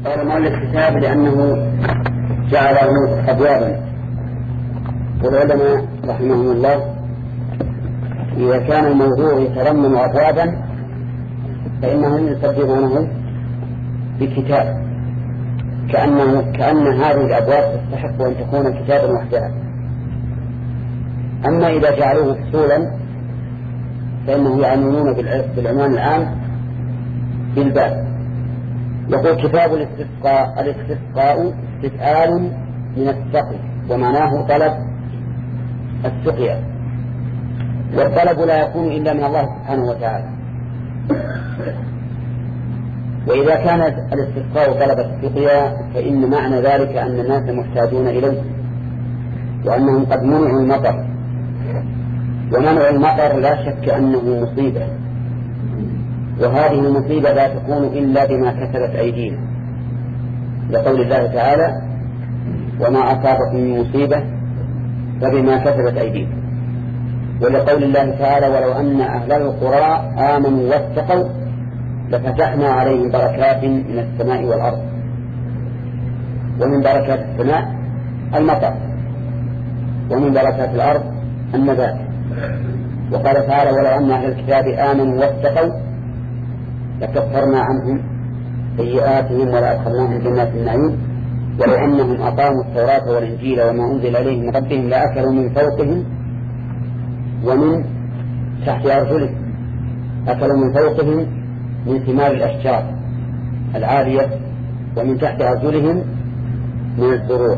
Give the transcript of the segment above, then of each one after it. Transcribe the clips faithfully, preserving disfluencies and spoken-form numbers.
قال مؤلف الكتاب لأنه جعله أبوابا، والعلماء رحمهم الله إذا كان الموضوع يتضمن أبوابا فإنهم يصدرونه بكتاب، كأنه كأن هذه الأبواب تستحق أن تكون كتابا وحدها. أما إذا جعلوه فصولا فإنه يعنون بالعنوان العام بالباب. يقول كتاب الاستسقاء. الاستسقاء استفعال من السقي ومعناه طلب السقيا، والطلب لا يكون إلا من الله سبحانه وتعالى. وإذا كان الاستسقاء طلب السقيا فإن معنى ذلك أن الناس محتاجون إليه وأنهم قد منعوا المطر، ومنع المطر لا شك أنه مصيبة، وهذه المصيبة لا تكون إلا بما كسبت أيدينا، لقول الله تعالى وما أصابكم من مصيبة فبما كسبت أيديكم، ولقول الله تعالى ولو أن أهل القرى آمنوا واتقوا لفتحنا عليهم بركات من السماء والأرض. ومن بركات السماء المطر، ومن بركات الأرض النبات. وقال تعالى ولو أن أهل الكتاب آمنوا واتقوا لكفرنا عنهم سيئاتهم ولا أدخلناهم جنات النعيم ولو أنهم أقاموا التوراة والإنجيل وما أنزل عليهم من ربهم لأكلوا من فوقهم ومن تحت أرجلهم. أكلوا من فوقهم من ثمار الأشجار العالية ومن تحت أرجلهم من الزروع.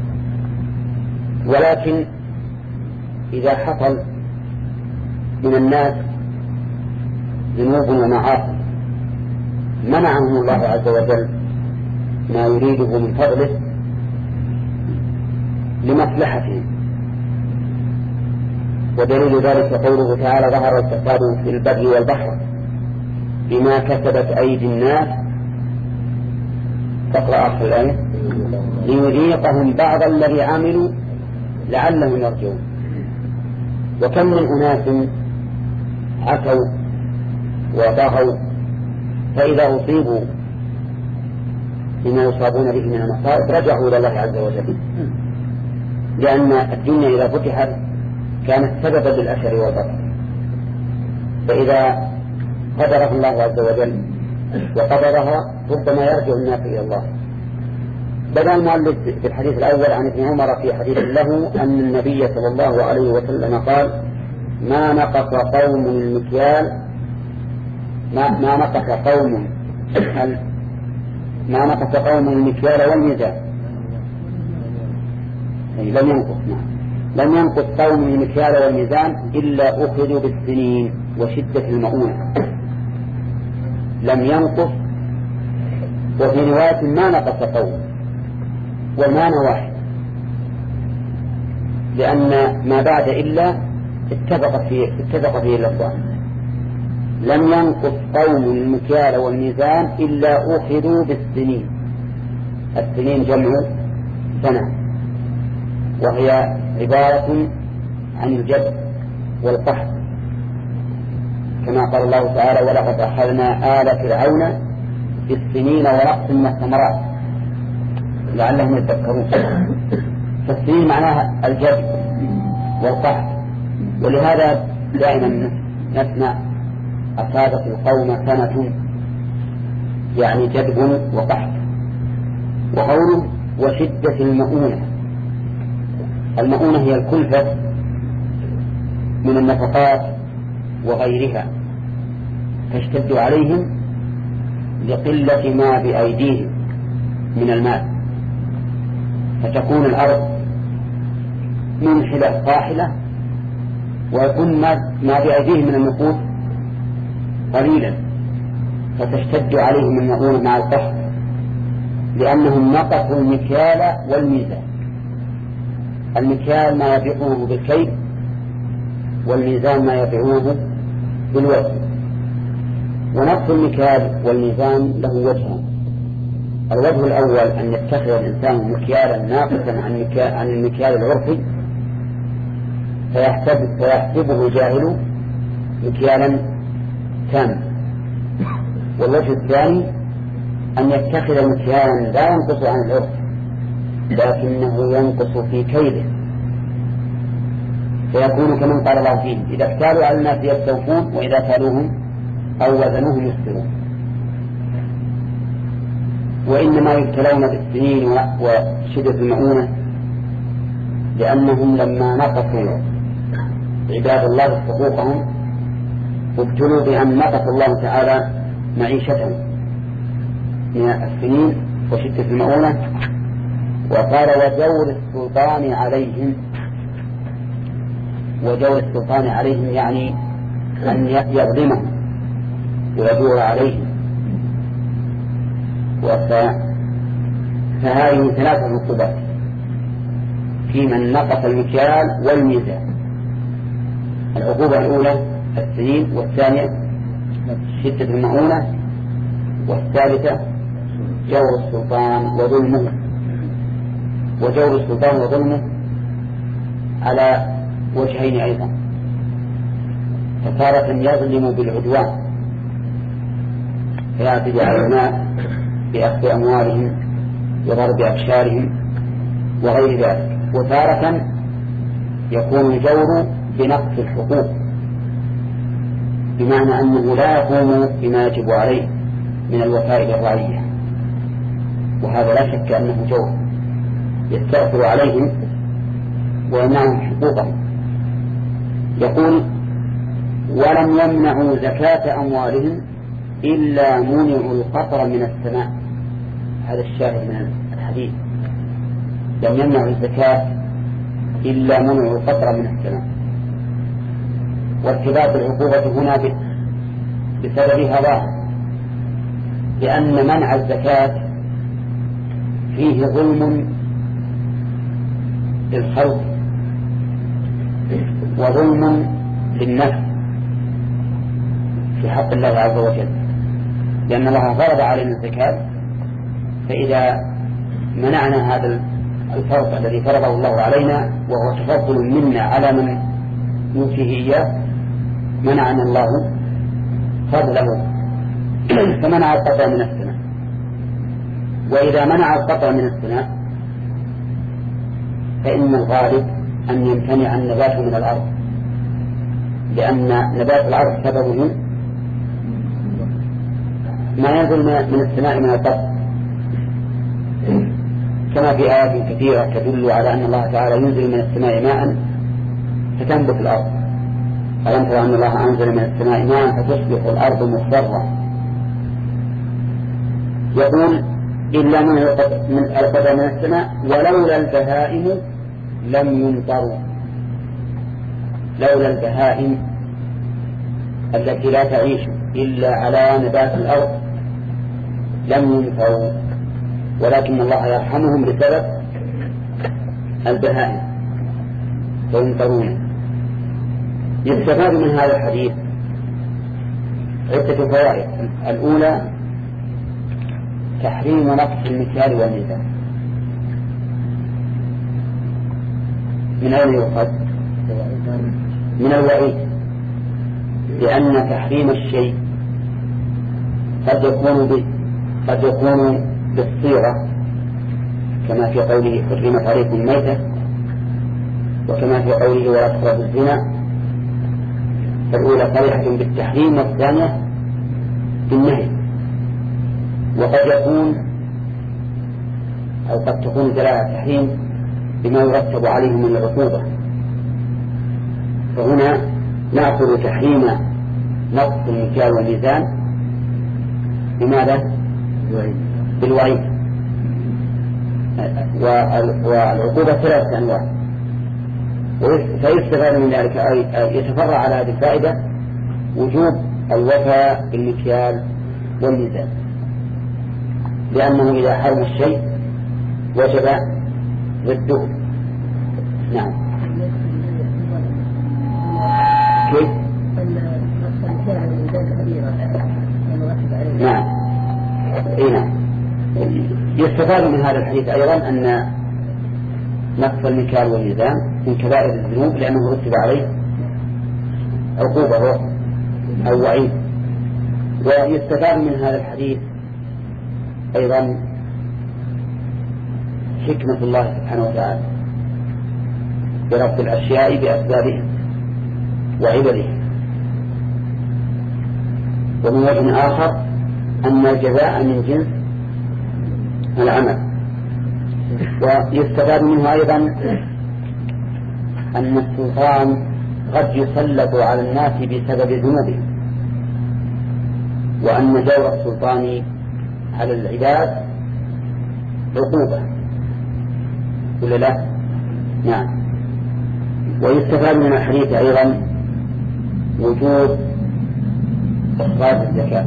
ولكن إذا حصل من الناس ذنوب ومعاصي منعهم الله عز وجل ما يريده من فضله لمصلحتهم، ودليل ذلك قوله تعالى ظهر الفساد في البر والبحر بما كسبت أيدي الناس. تقرأ آخر الآية ليذيقهم بعض الذي عملوا لعلهم يرجعون. وكم من أناس عتوا وطغوا فإذا أصيبوا بما يصابون به من المصائب رجعوا إلى الله عز وجل، لأن الدنيا إذا فتحت كانت سببا للأشر والبطر، فإذا قدرها الله عز وجل وقدرها ربما يرجع الناس إلى الله. بدأ المؤلف في الحديث الأول عن ابن عمر في حديث له أن النبي صلى الله عليه وسلم قال ما نقص قوم المكيال ما, ما نقص قوم ما نقص قوم المكيال والميزان لم ينقص لم ينقص قوم المكيال والميزان إلا أخذوا بالسنين وشدة المؤونة. لم ينقص، وفي رواية ما نقص قوم، والمعنى واحد لأن ما بعد إلا اتفق فيه اتفق فيه اللفظان. لم ينقص قوم المكيال والميزان إلا أخذوا بالسنين. السنين جمع سنة، وهي عبارة عن الجد والقحط، كما قال الله تعالى ولقد أخذنا آل فرعون بالسنين ونقص من الثمرات لعلهم يتذكرون. فالسنين معناها الجد والقحط، ولهذا دائما نسمع أصابت القوم سنة يعني جدب وقحط. وقوله وشدة المؤونة. المؤونة هي الكلفة من النفقات وغيرها تشتد عليهم لقلة ما بأيديهم من المال، فتكون الأرض منحلة قاحلة ويكون ما بأيديهم من النقود قليلا، فتشتد عليهم المؤونة مع القحط لأنهم نقصوا المكيال والميزان. المكيال ما يبيعونه بالكيل، والميزان ما يبيعونه بالوزن. ونقص المكيال والميزان له وجهان. الوجه الأول أن يتخذ الإنسان مكيالا ناقصا عن, عن المكيال العرفي فيحسب فيحسبه الجاهل مكيالا تاما. والوجه الثاني أن يتخذ مكيالا لا ينقص عن العرف لكنه ينقص في كيله، فيكون كمن قال الله فيه: إذا اكتالوا على الناس يستوفون وإذا كالوهم أو وزنوهم يخسرون. وإنما يبتلون بالسنين وشدة المؤونة لأنهم لما نقصوا عباد الله حقوقهم ابتلوا بأن نقص الله تعالى معيشتهم من السنين وشدة المؤونة. وقال: وجور السلطان عليهم. وجور السلطان عليهم يعني أن يظلمهم ويجور عليهم. فهذه ثلاثة عقوبات في من نقص المكيال والميزان. العقوبة الأولى السنين، والثانية شدة المؤونة، والثالثة جور السلطان وظلمه. وجور السلطان وظلمه على وجهين أيضا، فتارة يظلم بالعدوان فيعتدي على الناس بأخذ أموالهم وضرب أبشارهم وغير ذلك، وتارة يكون الجور بنقص الحقوق بمعنى أنه لا يقوم بما يجب عليه من الوفاء للرعية، وهذا لا شك أنه جور يستأثر عليهم ويمنعهم حقوقهم. يقول: ولم يمنعوا زكاة أموالهم إلا منعوا القطر من السماء. هذا الشاهد من الحديث: لم يمنعوا الزكاة إلا منعوا القطر من السماء. وارتباط العقوبة هنا بسببها ظاهر، لأن منع الزكاة فيه ظلم للخلق وظلم للنفس في حق الله عز وجل، لأن الله فرض علينا الزكاة، فإذا منعنا هذا الفرض الذي فرضه الله علينا وهو تفضل منا على من يؤتيه إياه منعنا الله فضله فمنع القطع من السماء. وإذا منع القطع من السماء فإن الغالب أن يمتنع النبات من الأرض، لأن نبات الأرض سببه ما ينزل من السماء من القطع، كما في آيات كثيرة تدل على أن الله تعالى ينزل من السماء ماء فتنبت الأرض. ألم ترى أن الله أنزل من السماء ماء فتصبح الأرض مصفرة. يقول: إلا من القطع من السماء ولولا البهائم لم يمطروا. لولا البهائم التي لا تعيش إلا على نبات الأرض لم يمطروا، ولكن الله يرحمهم بسبب البهائم فيمطرون. يستفاد من هذا الحديث عدة فوائد. الأولى: تحريم نقص المكيال والميزان. من أين يؤخذ؟ من الوعيد، لأن تحريم الشيء قد يكون ب... قد يكون بالصيغة، كما في قوله: حرمت عليكم الميتة، وكما في قوله: ولا تقربوا الزنا. فالأولى صريحة بالتحريم والثانية بالنهي. وقد يكون أو قد تكون دلالة التحريم بما يرتب عليه من العقوبة، فهنا نأخذ تحريم نقص المكيال والميزان بماذا؟ بالوعيد. والعقوبة ثلاثة أنواع، فيستفاد من ذلك أي يتفرع على هذه الفائدة وجوب الوفاء بالمكيال والميزان، لأنه إذا حرم الشيء وجب ضده. نعم. كيف؟ نعم. إيه نعم. يستفاد من هذا الحديث أيضا أن نقص المكيال والميزان من كبائر الذنوب، لأنه رتب عليه عقوبة أو وعيد. ويستفاد من هذا الحديث أيضا حكمة الله سبحانه وتعالى بربط الأشياء بأسبابها وعبرها. ومن وجه آخر أن الجزاء من جنس العمل. ويستفاد منه أيضا أن السلطان قد يسلط على الناس بسبب ذنوبهم، وأن دور السلطان على العباد عقوبة ولا لا؟ نعم. ويستفاد من الحديث أيضا وجوب إخراج الزكاة.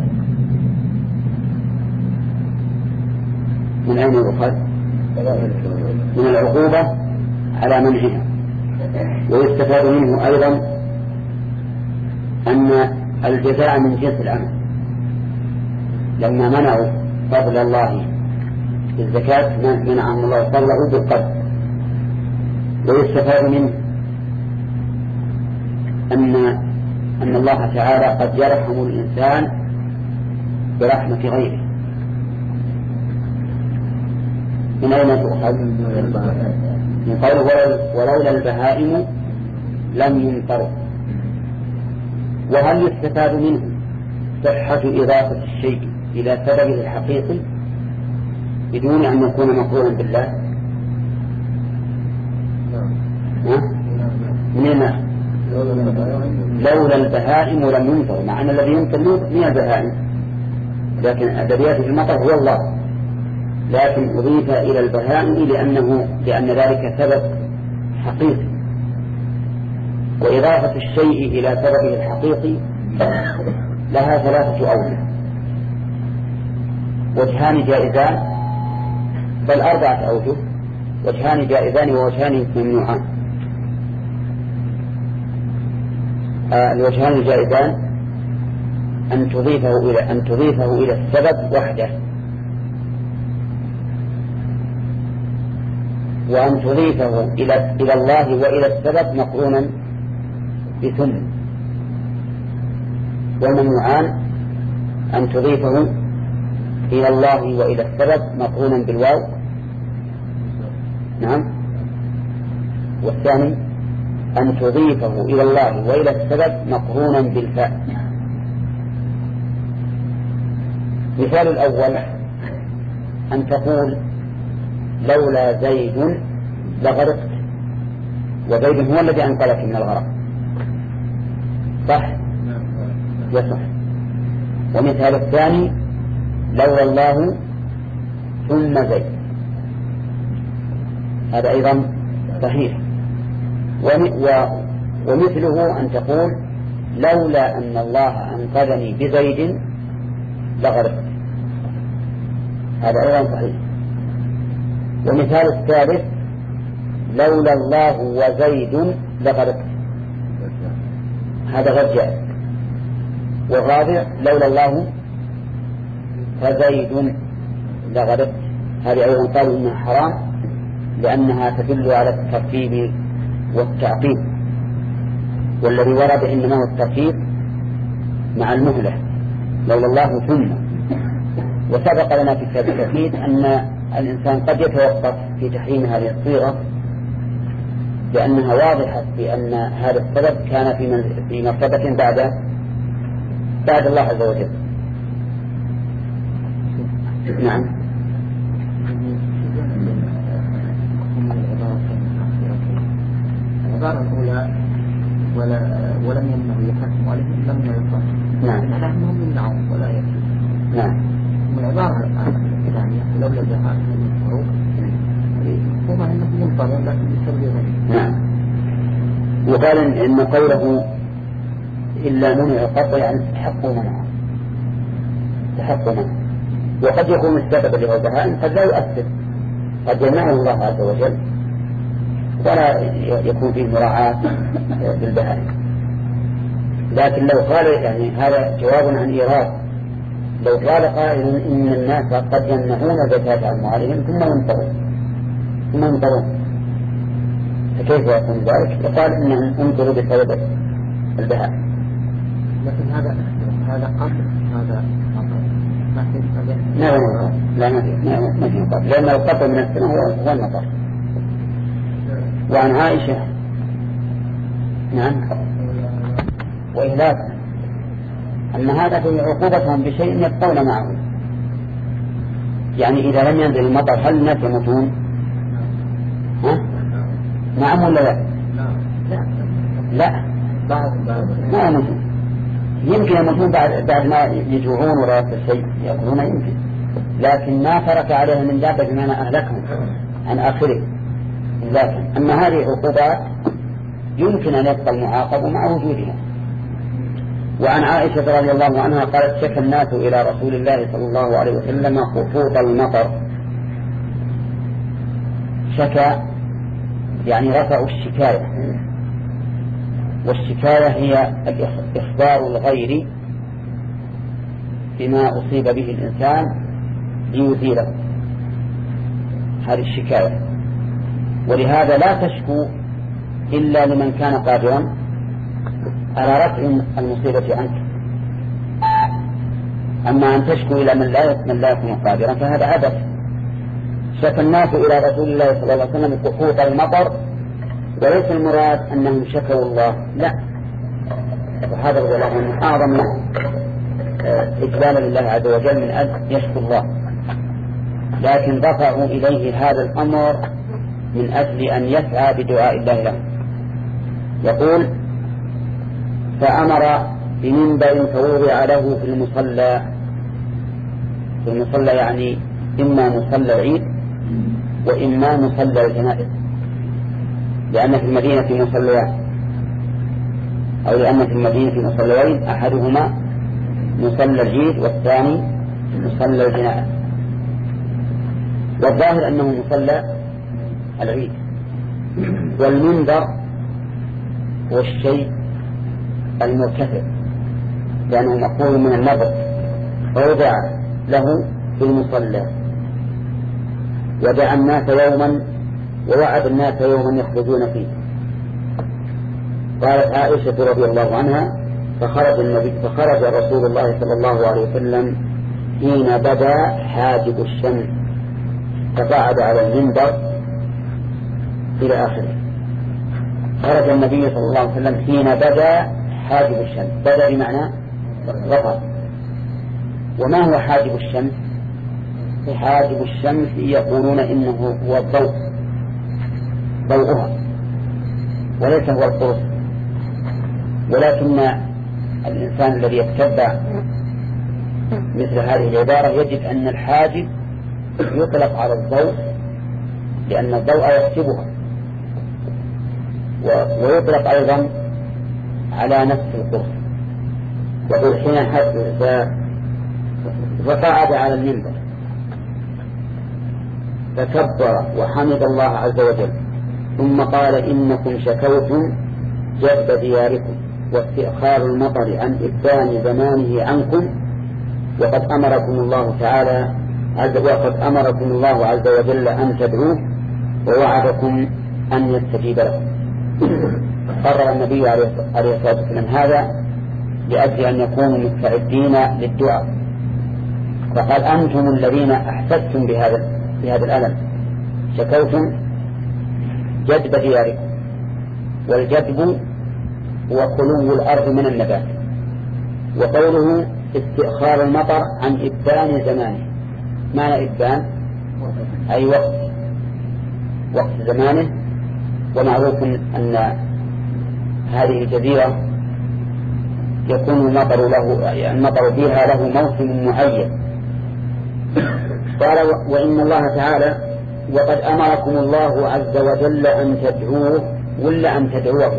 من أين يؤخذ؟ من العقوبة على منعها. ويستفاد منه أيضا أن الجزاء من جنس العمل، لما منعوا فضل الله بالزكاة منع الله فضله بالقدر. ويستفاد منه أن أن الله تعالى قد يرحم الإنسان برحمة غيره. من أين تؤخذ؟ من قوله ولولا البهائم لم يمطروا. وهل يستفاد منه صحة إضافة الشيء إلى سببه الحقيقي بدون أن يكون مقرونا بالله؟ من لولا البهائم لم يمطر، مع أن الذي يمطر من البهائم، لكن أدبيات المطر هو الله، لكن أضيف إلى البهائم لأنه لأن ذلك سبب حقيقي. وإضافة الشيء إلى سببه الحقيقي لها ثلاثة أوجه، وجهان جائزان، بل أربعة أوجه، وجهان جائزان ووجهان ممنوعان. آه الوجهان الجائزان أن تضيفه إلى أن تضيفه إلى السبب وحده، وأن تضيفه إلى إلى الله وإلى السبب مقرونا بثم. والممنوعان أن تضيفه إلى الله وإلى السبب مقرونا بالواو. نعم. والثاني أن تضيفه إلى الله وإلى السبب مقرونا بالفاء. مثال الأول أن تقول لولا زيد لغرقت، وزيد هو الذي أنقذك من الغرق، صح؟ يصح. ومثال الثاني لولا الله ثم زيد، هذا أيضا صحيح. ومثله أن تقول لولا أن الله أنقذني بزيد لغرقت، هذا أيضا صحيح. ومثال الثالث لولا الله وزيد لغرقت، هذا غير جائز. والرابع لولا الله فزيد لغرقت، هذه أيضا قالوا إنها حرام لأنها تدل على الترتيب والتعقيب، والذي ورد إنما هو الترتيب مع المهلة لولا الله ثم. وسبق لنا في كتاب التوحيد أن الإنسان قد يتوقف في تحريم هذه الصيغة لأنها واضحة بأن هذا السبب كان في في مرتبة بعد بعد الله عز وجل. نعم. العبارة الأولى ولا ولم يمنعوا يحكموا عليهم لم يصح. نعم. نحن يمنعوا ولا يكفي. نعم. من العبارة الثانية لولا الجهاد من الفروق هما أنهم منطرون لكن بسبب غيره. نعم. وقال إن قوله إلا منع قطع يعني استحقوا منعه، استحقوا منعه. وقد يكون السبب اللي هو البهائم قد لا يؤثر، قد يمنعه الله عز وجل ولا يكون فيه مراعاة بالبهائم. لكن لو قال يعني هذا جواب عن إيراد، لو قال قائل إن الناس قد يمنعون زكاة أموالهم ثم ينطرون ثم ينطرون فكيف يكون ذلك؟ يقال إنهم انطروا بسبب البهائم. لكن هذا هذا قبل هذا قبل لا لا ما في مطر، لأن القطر من السماء هو المطر. وعن عائشة نعم وإهلاكا أن هذا في عقوبتهم بشيء يبقون معه. يعني إذا لم ينزل المطر هل الناس يموتون؟ ها؟ نعم ولا لا؟ لا ما يموتون، يمكن يموتون بعد, بعد ما يجوعون ولا يأكل شيء يأكلون يمكن، لكن ما ترك عليهم من دابة بمعنى أهلكهم عن آخره. لكن أما هذه عقوبات يمكن أن يبقى المعاقب مع وجودها. وعن عائشة رضي الله عنها قالت شكى الناس إلى رسول الله صلى الله عليه وسلم خفوض المطر. شكى يعني رفعوا الشكاية، والشكاية هي إخبار الغير بما أصيب به الإنسان ليزيله، هذه الشكاية. ولهذا لا تشكو إلا لمن كان قادرا على رفع المصيبة عنك. أما أن تشكو إلى من لا من لا يكون قادرا فهذا عبث. شكى الناس إلى رسول الله صلى الله عليه وسلم سقوط المطر، وليس المراد أنهم شكوا الله، لا، وهذا هو من أعظم إقبالا لله عز وجل من أجل يشكو الله، لكن رفعوا إليه هذا الأمر من أجل أن يسعى بدعاء الله له. يقول فأمر بمنبر فوضع له في المصلى. في المصلى يعني إما مصلى العيد وإما مصلى الجنائز، لأن في المدينة مصليان، أو لأن في المدينة مصليين أحدهما مصلى العيد والثاني مصلى الجنائز، والظاهر أنه مصلى العيد. والمنبر هو الشيء المرتفع لأنه مقول من النبر، فوضع له في المصلى. ودعا الناس يوما ووعد الناس يوما يخرجون فيه. قالت عائشة رضي الله عنها فخرج النبي فخرج رسول الله صلى الله عليه وسلم حين بدا حاجب الشمس فقعد على المنبر إلى آخره. خرج النبي صلى الله عليه وسلم حين بدا حاجب الشمس، بدا بمعنى ظهر. وما هو حاجب الشمس؟ حاجب الشمس يقولون إنه هو الضوء، ضوءها، وليس هو القرص. ولكن الإنسان الذي يتبع مثل هذه العبارة يجد أن الحاجب يطلق على الضوء لأن الضوء يحجبها، ويطلق أيضا على نفس القرص. يقول حين حدث فقعد على المنبر فكبر وحمد الله عز وجل، ثم قال إنكم شكوتم جذب دياركم واستئخار المطر عن إبان زمانه عنكم، وقد أمركم الله تعالى عز وقد أمركم الله عز وجل أن تدعوه ووعدكم أن يستجيب لكم. قرر النبي عليه الصلاة والسلام هذا لأجل أن يكونوا مستعدين للدعاء، فقال أنتم الذين أحسستم بهذا بهذا الألم، شكوتم جذب دياركم. والجذب هو خلو الأرض من النبات. وقوله استئخار المطر عن إبان زمانه، معنى إبان أي وقت وقت زمانه. ومعروف أن هذه الجزيرة يكون المطر له المطر فيها له موسم معين. قال وإن الله تعالى وقد أمركم الله عز وجل أن تدعوه ولا أن تدعوه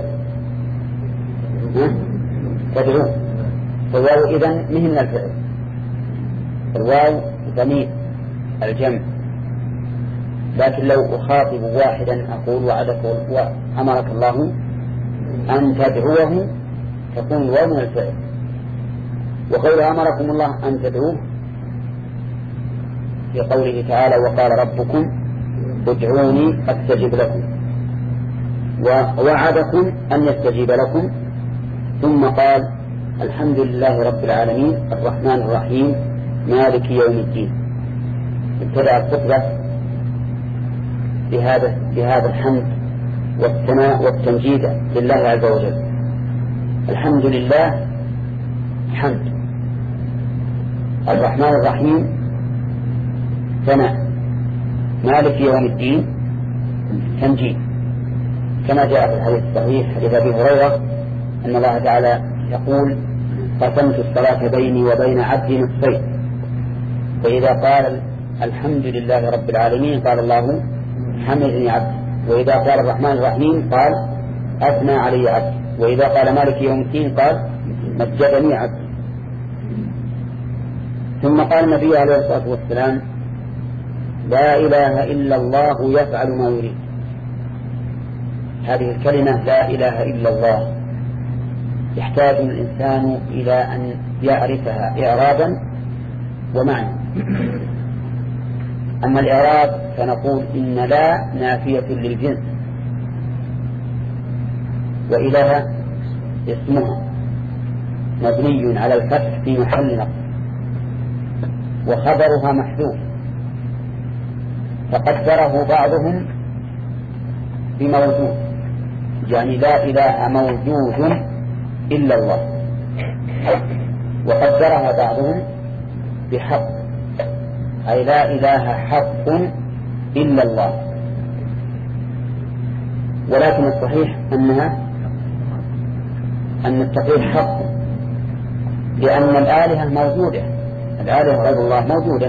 تدعوه فالواو إذن مهن الفعل، الواو ضمير الجمع. لكن لو أخاطب واحدا أقول وعدك وأمرك الله أن تدعوه تكون الواو من الفعل. وقول أمركم الله أن تدعوه في قوله تعالى وقال ربكم ادعوني أستجب لكم، ووعدكم أن يستجيب لكم. ثم قال الحمد لله رب العالمين الرحمن الرحيم مالك يوم الدين. ابتدأ الخطبة بهذا بهذا الحمد والثناء والتمجيد لله عز وجل. الحمد لله حمد، الرحمن الرحيم ثناء، مالك يوم الدين تمجيد، كما جاء في الحديث الصحيح حديث أبي هريرة أن الله تعالى يقول: قسمت الصلاة بيني وبين عبدي نصفين، فإذا قال الحمد لله رب العالمين قال الله حمدني عبدي، وإذا قال الرحمن الرحيم قال أثنى علي عبدي، وإذا قال مالك يوم الدين قال مجدني عبدي. ثم قال النبي عليه الصلاة والسلام: لا إله إلا الله يفعل ما يريد. هذه الكلمة لا إله إلا الله يحتاج الإنسان إلى أن يعرفها إعرابا ومعنى. أما الإعراب فنقول إن لا نافية للجنس، وإله اسمها مبني على الفتح في محل نصب، وخبرها محذوف، فقدره بعضهم بموجود، يعني لا إله موجود إلا الله، وقدرها بعضهم بحق، أي لا إله حق إلا الله. ولكن الصحيح أنها أن التقدير حق، لأن الآلهة موجودة، الآلهة غير الله موجودة،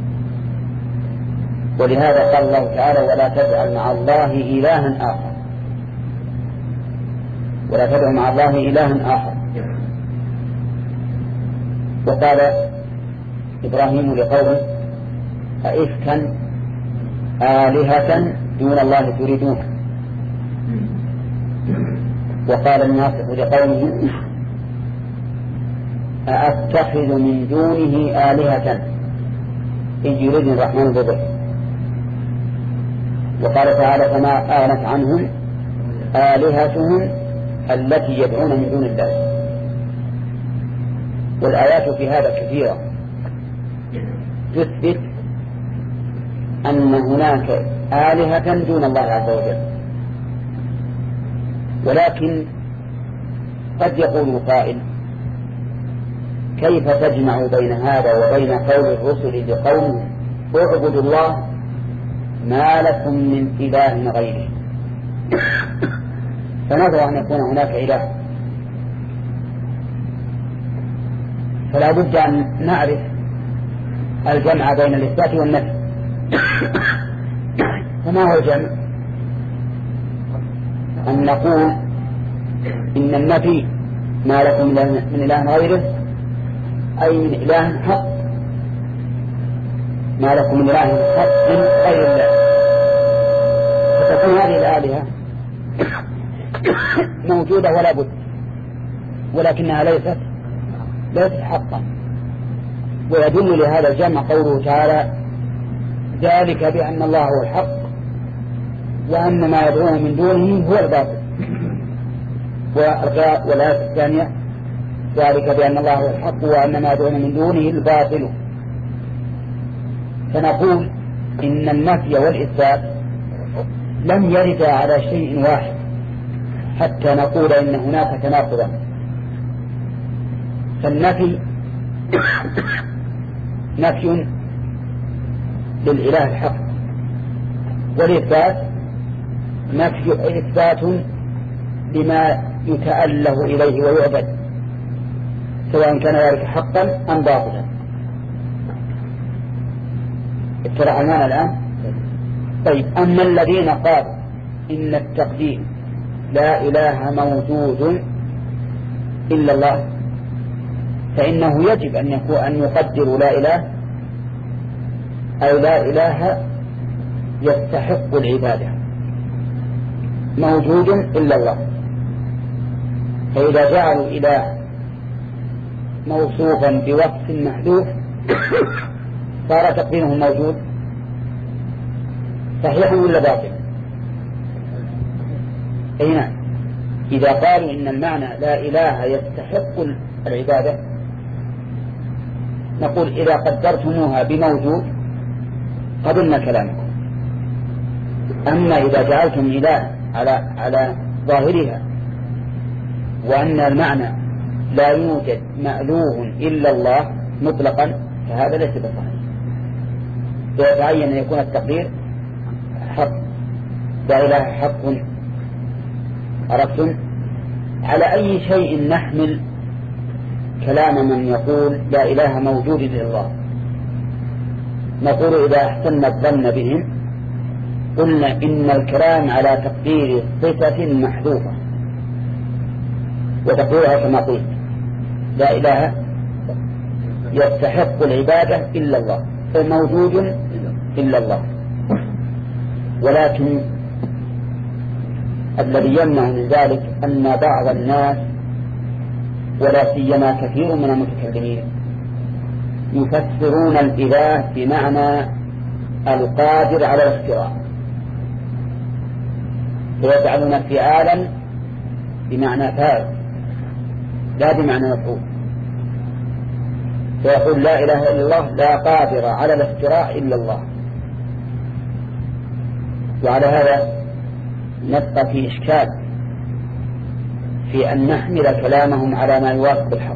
ولهذا قال الله تعالى: ولا تجعل مع الله إلها آخر، ولا تدع مع الله إلها آخر. وقال إبراهيم لقومه: أئفكا آلهة دون الله تريدون. وقال الناصح لقومه: أأتخذ من دونه آلهة إن يردني الرحمن بضر. وقال تعالى: فما آنت عنهم آلهتهم التي يدعون من دون الله. والآيات في هذا كثيرة تثبت أن هناك آلهة دون الله عز وجل. ولكن قد يقول قائل: كيف تجمع بين هذا وبين قول الرسل لقومهم اعبدوا الله ما لكم من إله غيره؟ فنظر أن يكون هناك إله، فلا بد أن نعرف الجمع بين الإثبات والنفي. فما هو الجمع؟ أن نقول إن النفي ما لكم من إله غيره، أي من إله حق، ما لكم من إله حق غير الله، فتكون هذه الآلهة موجودة ولا بد، ولكنها ليست ليست حقا. ويدل لهذا الجمع قوله تعالى: ذلك بأن الله هو الحق وأن ما يدعونه من دونه هو الباطل. والآية الثانية: ذلك بأن الله هو الحق وأن ما يدعون من دونه الباطل. فنقول إن النفي والإثبات لم يرد على شيء واحد حتى نقول إن هناك تناقضا. فالنفي نفي للإله الحق، والإثبات نفي إثبات لما يتأله إليه ويعبد، سواء كان ذلك حقا أم باطلا. اترى عنانا الآن. طيب، أما الذين قالوا إن التقدير لا إله موجود إلا الله، فإنه يجب أن يكون أن يقدروا لا إله أي لا إله يستحق العبادة موجود إلا الله. فإذا جعلوا إله موصوفا بوصف محذوف صار تقديره موجود صحيح ولا باطل؟ أي نعم. إذا قالوا إن المعنى لا إله يستحق العبادة نقول إذا قدرتموها بموجود قبلنا كلامكم. أما إذا جعلتم إله على على ظاهرها وأن المعنى لا يوجد مألوه إلا الله مطلقا فهذا ليس بصحيح. فيتعين أن يكون التقدير حق، لا إله حق. عرفتم؟ على أي شيء نحمل كلام من يقول لا إله موجود إلا الله؟ نقول إذا أحسن الظن بهم قلنا إن الكلام على تقدير صفة محذوفة، وتقولها كما قلت لا إله يستحق العبادة إلا الله، موجود إلا الله. ولكن الذي يمنع من ذلك أن بعض الناس ولا سيما كثير من المتكلمين يفسرون الإله بمعنى القادر على الاختراع، ويجعلون فعالا بمعنى فاعل لا بمعنى مفعول، فيقول لا إله إلا الله لا قادر على الاختراع إلا الله. وعلى هذا نبقى في إشكال في أن نحمل كلامهم على ما يوافق الحق،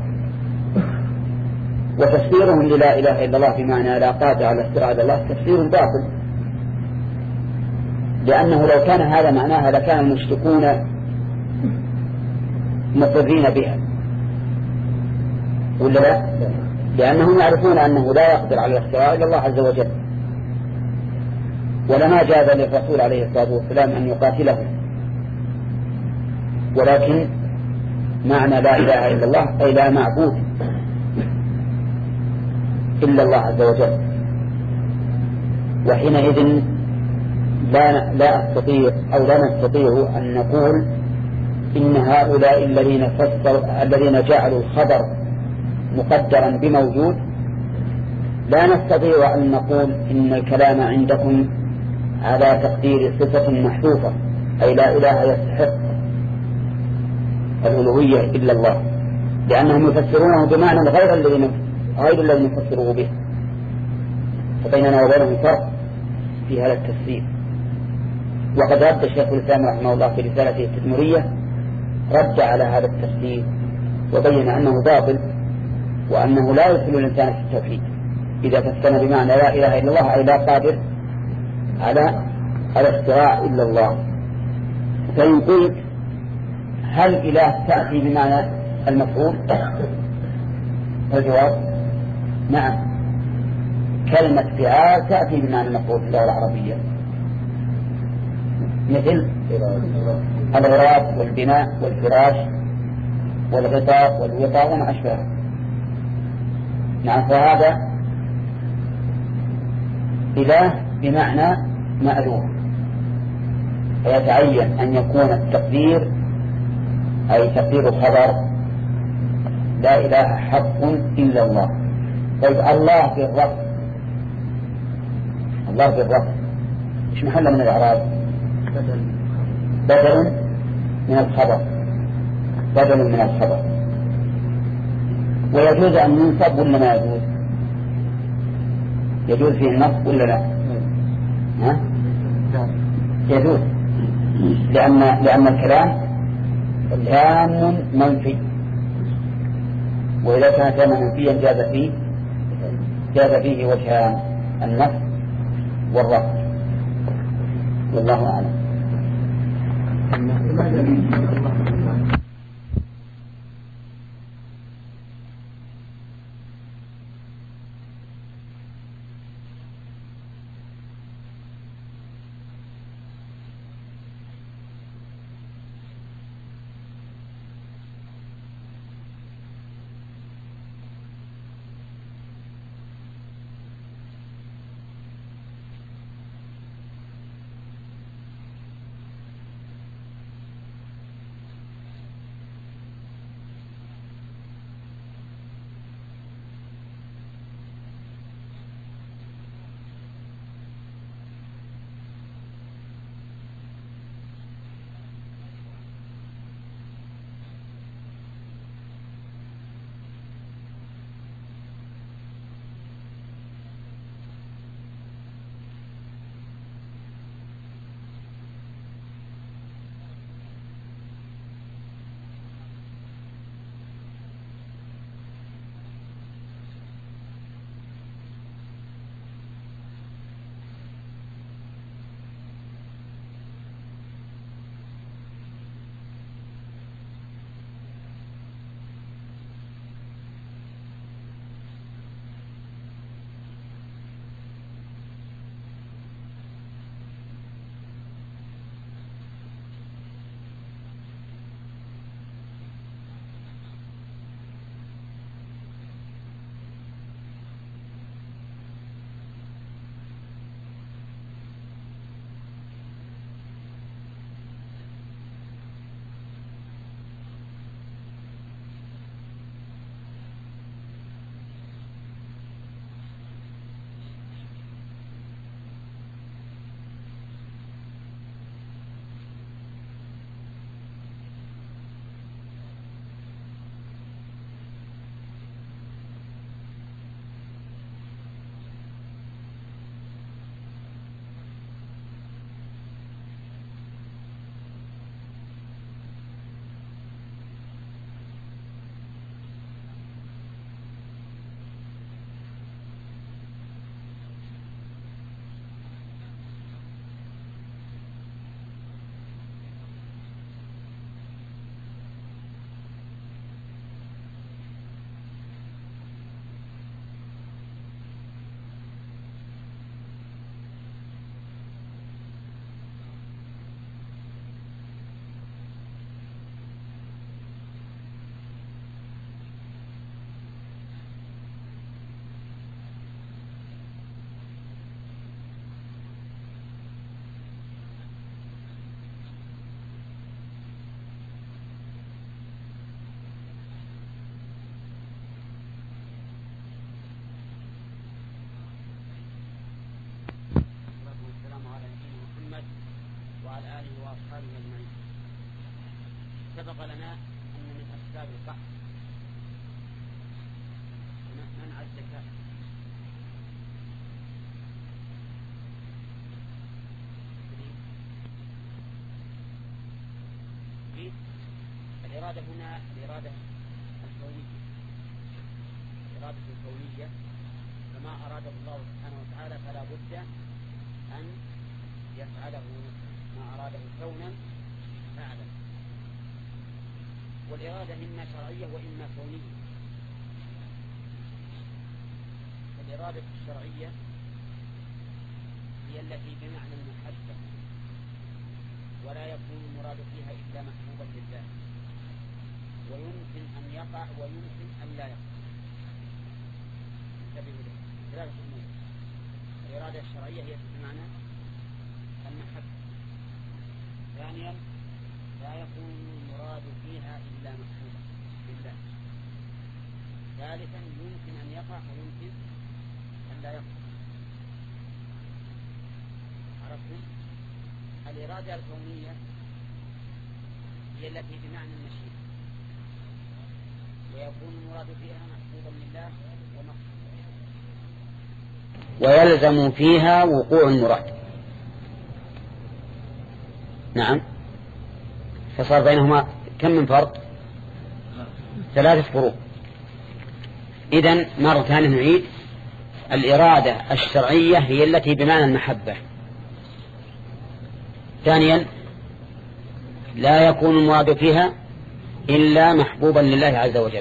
وتفسيرهم للا إله إلا الله بمعنى لا قادر على الاختراع إلا الله تفسير باطل، لأنه لو كان هذا معناها لكان المشركون مقرين بها ولا لا؟ لأنهم يعرفون أنه لا يقدر على الاختراع إلا الله عز وجل، ولما جاز للرسول عليه الصلاة والسلام أن يقاتلهم. ولكن معنى لا إله إلا الله أي لا معبود إلا الله عز وجل، وحينئذ لا, لا أستطيع أو لا نستطيع أن نقول إن هؤلاء الذين فسروا الذين جعلوا الخبر مقدرا بموجود لا نستطيع أن نقول إن الكلام عندكم على تقدير صفة محذوفة أي لا إله يستحق الألوهية إلا الله، لأنهم يفسرونه بمعنى غير الذي غير الذي يفسروه به. فبيننا وبينهم فرق في هذا التفسير. وقد رد الشيخ الإسلام رحمه الله في رسالته التدمرية رد على هذا التفسير وبين أنه باطل، وأنه لا يدخل الإنسان في التوحيد إذا فسر بمعنى لا إله إلا الله أي لا قادر على الاختراع إلا الله. فإن قلت هل إله تأتي بمعنى المفعول؟ الجواب نعم، كلمة فعال تأتي بمعنى المفعول في اللغة العربية، مثل الغراب والبناء والفراش والغطاء والوطاء وما أشبهه. نعم، فهذا إله بمعنى مألوه، فيتعين أن يكون التقدير أي تقدير الخبر لا إله حق إلا الله. طيب الله في الرفع، الله في الرفع إيش محل من الإعراب؟ بدل من الخبر، بدل من الخبر. ويجوز أن ينصب ولا ما يجوز؟ يجوز فيه النصب ولا لا؟ ها؟ يجوز، لأن لأن الكلام تام منفي، وإذا كان تاما منفيا جاز فيه جاز فيه وجهان النصب والرفع، والله أعلم. وأصحابه أجمعين. سبق لنا أن من أسباب القحط منع الزكاة، الإرادة هنا الإرادة الكونية، الإرادة الكونية فما أراده الله سبحانه وتعالى فلا بد أن يفعله، ما أراده كونا فعلا. والإرادة إما شرعية وإما كونية. الإرادة الشرعية هي التي بمعنى المحبة، ولا يكون المراد فيها إلا محبوبا لله، ويمكن أن يقع ويمكن أن لا يقع. انتبهوا له ثلاثة أمور: الإرادة الشرعية هي بمعنى المحبة. ثانيا لا يكون المراد فيها إلا محبوبا لله. ثالثا يمكن أن يقع ويمكن أن لا يقع. عرفتم؟ الإرادة الكونية هي التي بمعنى المشيئة، ويكون المراد فيها محبوبا لله ومقصودا، ويلزم فيها وقوع المراد. نعم، فصار بينهما كم من فرق؟ ثلاثة فروق. إذن مرة ثانية نعيد: الإرادة الشرعية هي التي بمعنى المحبة. ثانيا لا يكون المراد فيها إلا محبوبا لله عز وجل.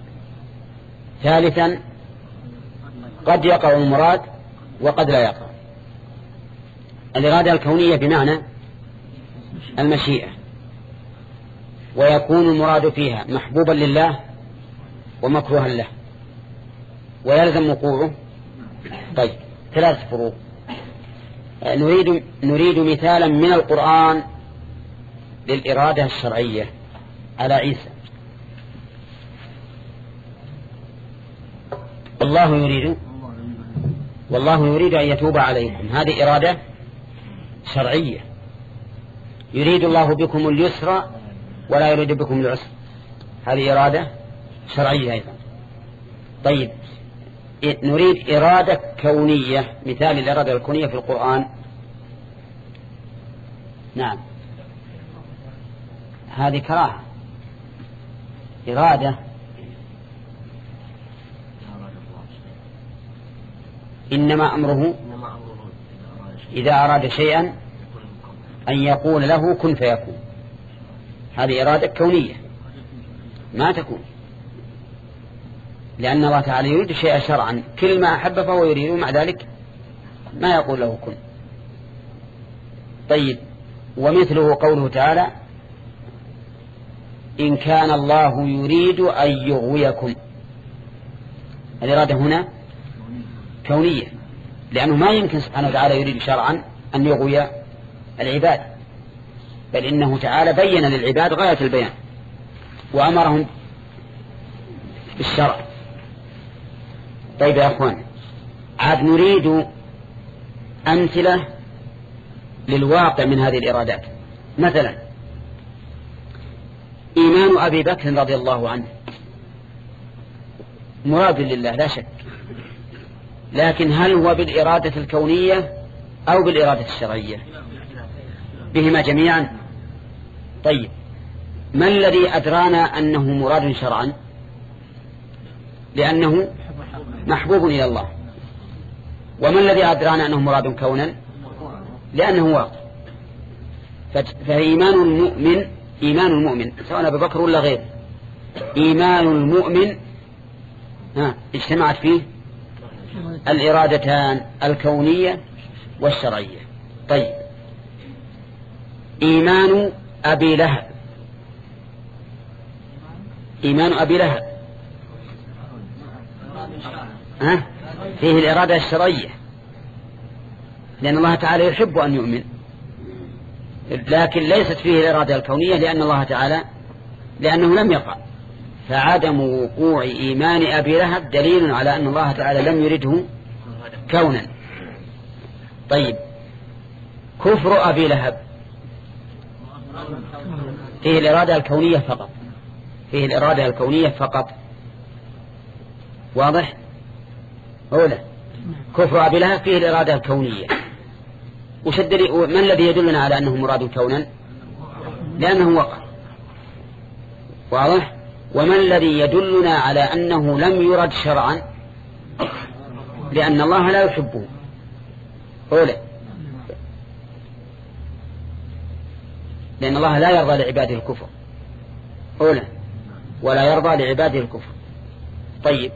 ثالثا قد يقع المراد وقد لا يقع. الإرادة الكونية بمعنى المشيئة، ويكون المراد فيها محبوبا لله ومكروها له، ويلزم وقوعه. طيب، ثلاث فروق. نريد نريد مثالا من القرآن للإرادة الشرعية على عيسى. والله يريد والله يريد أن يتوب عليكم، هذه إرادة شرعية. يريد الله بكم اليسر ولا يريد بكم العسر، هذه إرادة شرعية أيضا. طيب، نريد إرادة كونية، مثال الإرادة الكونية في القرآن. نعم، هذه كراهة. إرادة إنما أمره إذا أراد شيئا أن يقول له كن فيكون، هذه إرادة كونية ما تكون، لأن الله تعالى يريد شيئا شرعا، كل ما أحب فهو يريد، مع ذلك ما يقول له كن. طيب، ومثله قوله تعالى: إن كان الله يريد أن يغويكم، الإرادة هنا كونية، لأنه ما يمكن سبحانه وتعالى يريد شرعا أن يغوي العباد، بل إنه تعالى بين للعباد غاية البيان وأمرهم بالشرع. طيب يا أخوان، عاد نريد أمثلة للواقع من هذه الإرادات. مثلا إيمان أبي بكر رضي الله عنه مراد لله لا شك، لكن هل هو بالإرادة الكونية أو بالإرادة الشرعية؟ بهما جميعا. طيب، ما الذي أدرانا أنه مراد شرعا؟ لأنه محبوب إلى الله. وما الذي أدرانا أنه مراد كونا؟ لأنه واقع. فإيمان المؤمن إيمان المؤمن سواء أبو بكر ولا غيره، إيمان المؤمن ها اجتمعت فيه الإرادتان الكونية والشرعية. طيب، إيمان أبي لهب إيمان أبي لهب ها فيه الإرادة الشرعية، لأن الله تعالى يحب أن يؤمن، لكن ليست فيه الإرادة الكونية، لأن الله تعالى لأنه لم يقع. فعدم وقوع إيمان أبي لهب دليل على أن الله تعالى لم يرده كونا. طيب، كفر أبي لهب فيه الإرادة الكونية فقط، فيه الإرادة الكونية فقط. واضح؟ أولا كفر أبي لهب فيه الإرادة الكونية. وشدري ما الذي يدلنا على أنه مراد كونا؟ لأنه وقع. واضح؟ وما الذي يدلنا على أنه لم يرد شرعا؟ لأن الله لا يحبه. أولا لأن الله لا يرضى لعباده الكفر، أولا ولا يرضى لعباده الكفر. طيب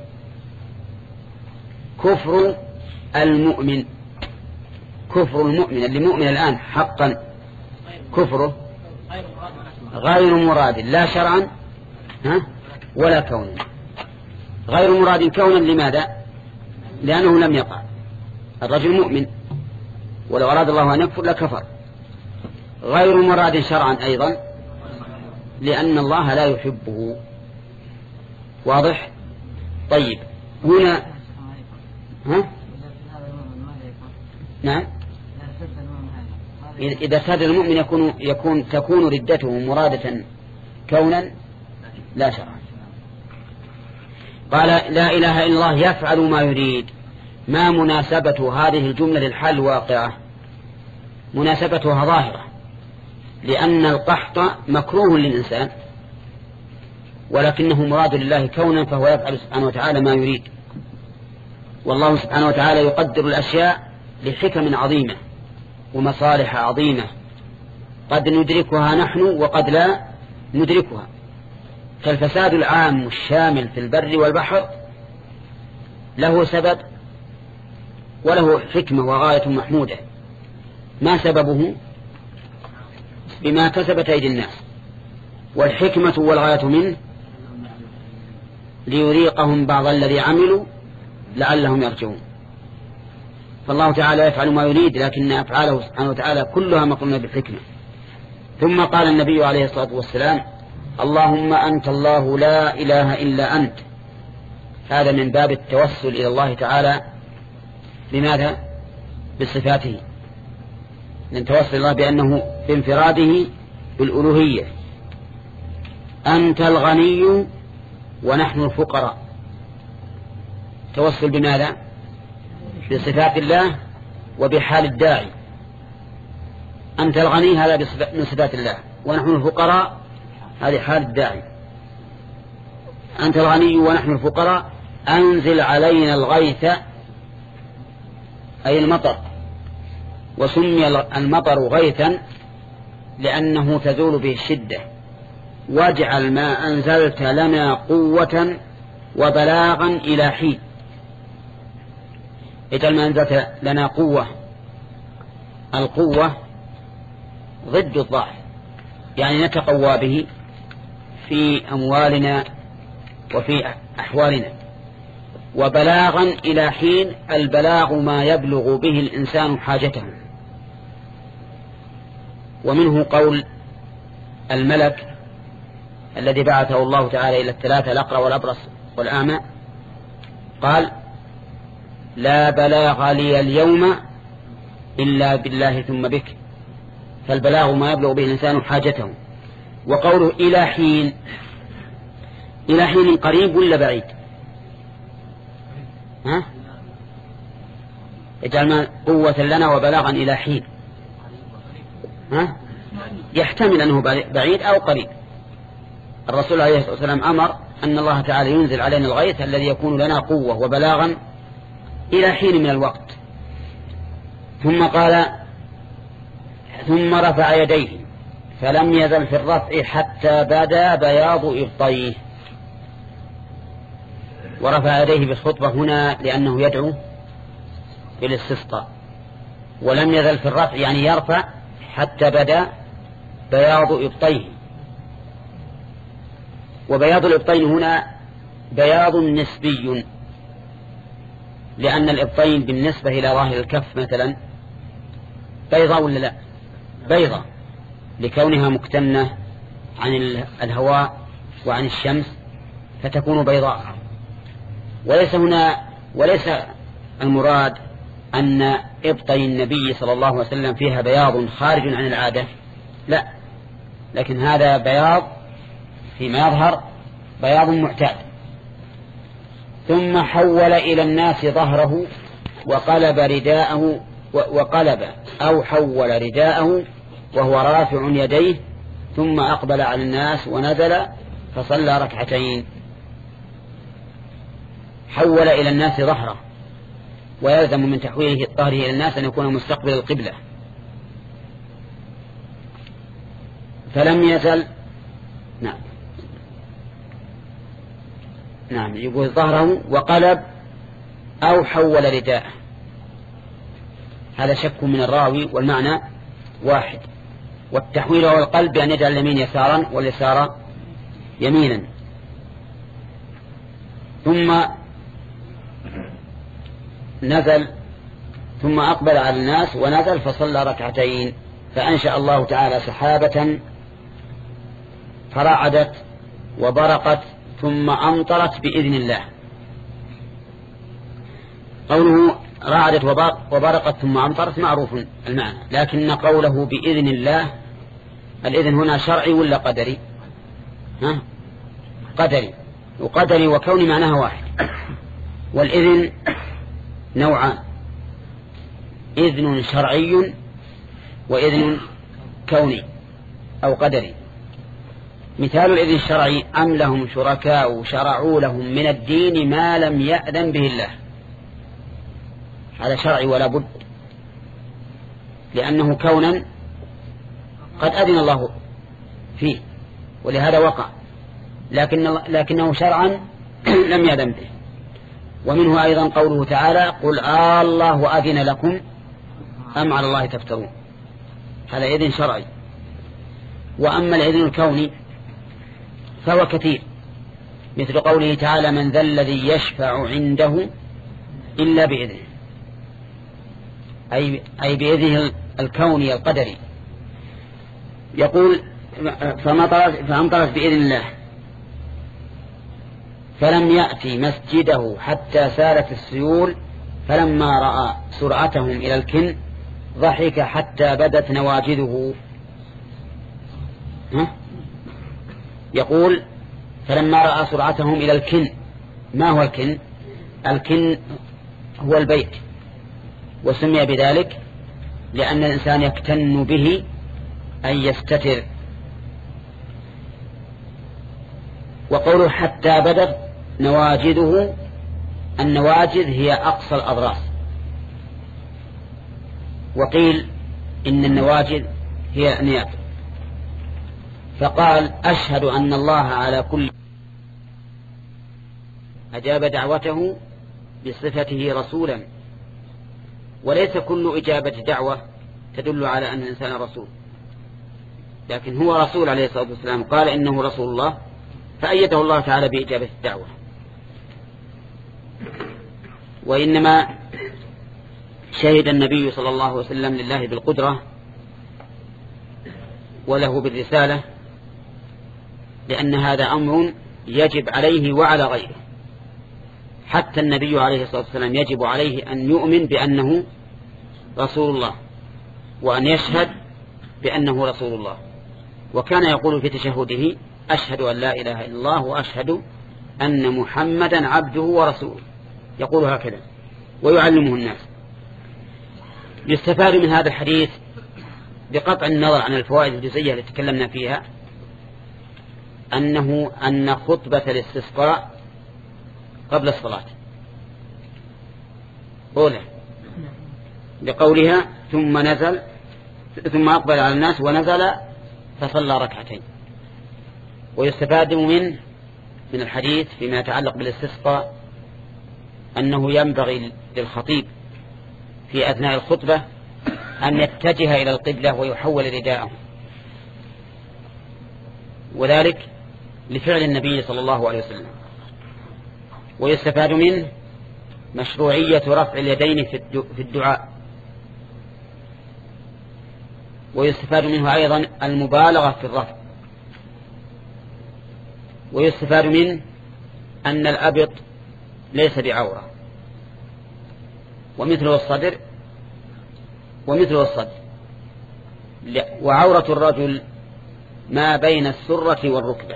كفر المؤمن، كفر المؤمن اللي مؤمن الآن حقا كفره غير مراد لا شرعا ها ولا كونا. غير مراد كونا لماذا؟ لأنه لم يقع. الرجل مؤمن ولو أراد الله أن يكفر لكفر. غير مراد شرعا أيضا لأن الله لا يحبه. واضح؟ طيب هنا ها؟ نعم إذا ارتد المؤمن يكون, يكون تكون ردته مرادة كونا لا شرعا. قال لا إله إلا الله يفعل ما يريد. ما مناسبة هذه الجملة للحال الواقعة؟ مناسبتها ظاهرة، لأن القحط مكروه للإنسان ولكنه مراد لله كونا، فهو يفعل سبحانه وتعالى ما يريد. والله سبحانه وتعالى يقدر الأشياء لحكم عظيمة ومصالح عظيمة قد ندركها نحن وقد لا ندركها. فالفساد العام الشامل في البر والبحر له سبب وله حكمة وغاية محمودة. ما سببه؟ بما كسبت أيدي الناس، والحكمة والغاية منه ليريقهم بعض الذي عملوا لعلهم يرجعون. فالله تعالى يفعل ما يريد، لكن أفعاله سبحانه وتعالى كلها مقرونة بالحكمة. ثم قال النبي عليه الصلاة والسلام اللهم أنت الله لا إله إلا أنت. هذا من باب التوسل إلى الله تعالى بماذا؟ بصفاته. نتوسل الله بأنه بانفراده بالألوهية. أنت الغني ونحن الفقراء. توسل بماذا؟ بصفات الله وبحال الداعي. أنت الغني هذا من صفات الله، ونحن الفقراء هذه حال الداعي. أنت الغني ونحن الفقراء أنزل علينا الغيث أي المطر. وسمي المطر غيثا لأنه تزول به الشدة. واجعل ما أنزلت لنا قوة وبلاغا إلى حين. اجعل ما أنزلت لنا قوة. القوة ضد الضعف، يعني نتقوى به في أموالنا وفي أحوالنا. وبلاغا إلى حين، البلاغ ما يبلغ به الإنسان حاجته. ومنه قول الملك الذي بعثه الله تعالى إلى الثلاثة الأقرع والأبرص والأعمى، قال لا بلاغ لي اليوم إلا بالله ثم بك. فالبلاغ ما يبلغ به الإنسان حاجته. وقوله إلى حين، إلى حين قريب ولا بعيد؟ ها؟ اجعل قوة لنا وبلاغا إلى حين. ها؟ يحتمل أنه بعيد أو قريب. الرسول عليه الصلاة والسلام أمر أن الله تعالى ينزل علينا الغيث الذي يكون لنا قوة وبلاغا إلى حين من الوقت. ثم قال ثم رفع يديه فلم يزل في الرفع حتى بدا بياض إبطيه. ورفع يديه بالخطبة هنا لأنه يدعو بالاستسقاء. ولم يزل في الرفع يعني يرفع حتى بدا بياض إبطيه. وبياض الإبطين هنا بياض نسبي، لأن الإبطين بالنسبة إلى ظاهر الكف مثلا بيضاء ولا لا؟ بيضاء، لكونها مكتنة عن الهواء وعن الشمس فتكون بيضاء. وليس هنا وليس المراد أن إبطي النبي صلى الله عليه وسلم فيها بياض خارج عن العادة، لا، لكن هذا بياض فيما يظهر بياض معتاد. ثم حول إلى الناس ظهره وقلب رداءه وقلب أو حول رداءه وهو رافع يديه، ثم أقبل على الناس ونزل فصلى ركعتين. حول إلى الناس ظهره، ويلزم من تحويله ظهره إلى الناس أن يكون مستقبل القبلة. فلم يزل نعم نعم يقول ظهره وقلب أو حول رداءه، هذا شك من الراوي والمعنى واحد. والتحويل هو القلب بأن يجعل اليمين يسارا واليسار يمينا. ثم نزل ثم أقبل على الناس ونزل فصلى ركعتين، فأنشأ الله تعالى سحابة فرعدت وبرقت ثم أمطرت بإذن الله. قوله رعدت وبرقت ثم أمطرت معروف المعنى، لكن قوله بإذن الله، الإذن هنا شرعي ولا قدري؟ ها؟ قدري، وقدري وكوني معناها واحد. والإذن نوعان، إذن شرعي وإذن كوني أو قدري. مثال الإذن الشرعي: أم لهم شركاء شرعوا لهم من الدين ما لم يأذن به الله، هذا شرعي ولا بد، لأنه كونا قد أذن الله فيه ولهذا وقع، لكن لكنه شرعا لم يأذن به. ومنه أيضا قوله تعالى: قل آه الله أذن لكم أم على الله تفترون، هذا إذن شرعي. وأما الإذن الكوني فهو كثير، مثل قوله تعالى: من ذا الذي يشفع عنده إلا بإذنه، أي, أي بإذنه الكوني القدري. يقول: فأمطرت بإذن الله، فلم يأتي مسجده حتى سالت السيول، فلما رأى سرعتهم إلى الكن ضحك حتى بدت نواجذه. ها؟ يقول: فلما رأى سرعتهم إلى الكن. ما هو الكن؟ الكن هو البيت، وسمي بذلك لأن الإنسان يكتن به أن يستتر. وقوله حتى بدت نواجذه، النواجذ هي أقصى الأضراس، وقيل إن النواجذ هي الأنياب. فقال: أشهد أن الله على كل أجاب دعوته بصفته رسولا، وليس كل إجابة دعوة تدل على أن الإنسان رسول، لكن هو رسول عليه الصلاة والسلام، قال إنه رسول الله، فأيده الله تعالى بإجابة الدعوة. وإنما شهد النبي صلى الله عليه وسلم لله بالقدرة وله بالرسالة، لأن هذا أمر يجب عليه وعلى غيره. حتى النبي عليه الصلاة والسلام يجب عليه أن يؤمن بأنه رسول الله، وأن يشهد بأنه رسول الله. وكان يقول في تشهده: أشهد أن لا إله إلا الله وأشهد أن محمدا عبده ورسوله، يقول هكذا ويعلمه الناس. يستفاد من هذا الحديث بقطع النظر عن الفوائد الجزئية التي تكلمنا فيها أنه أن خطبة الاستسقاء قبل الصلاة أولى، بقولها ثم نزل ثم أقبل على الناس ونزل فصلى ركعتين. ويستفاد منه من الحديث فيما يتعلق بالاستسقاء أنه ينبغي للخطيب في أثناء الخطبة أن يتجه إلى القبلة ويحول رداءه، وذلك لفعل النبي صلى الله عليه وسلم. ويستفاد منه مشروعية رفع اليدين في الدعاء. ويستفاد منه أيضا المبالغة في الرفع. ويستفاد منه أن الأبط ليس بعورة، ومثله الصدر ومثله الصدر. وعورة الرجل ما بين السرة والركبة.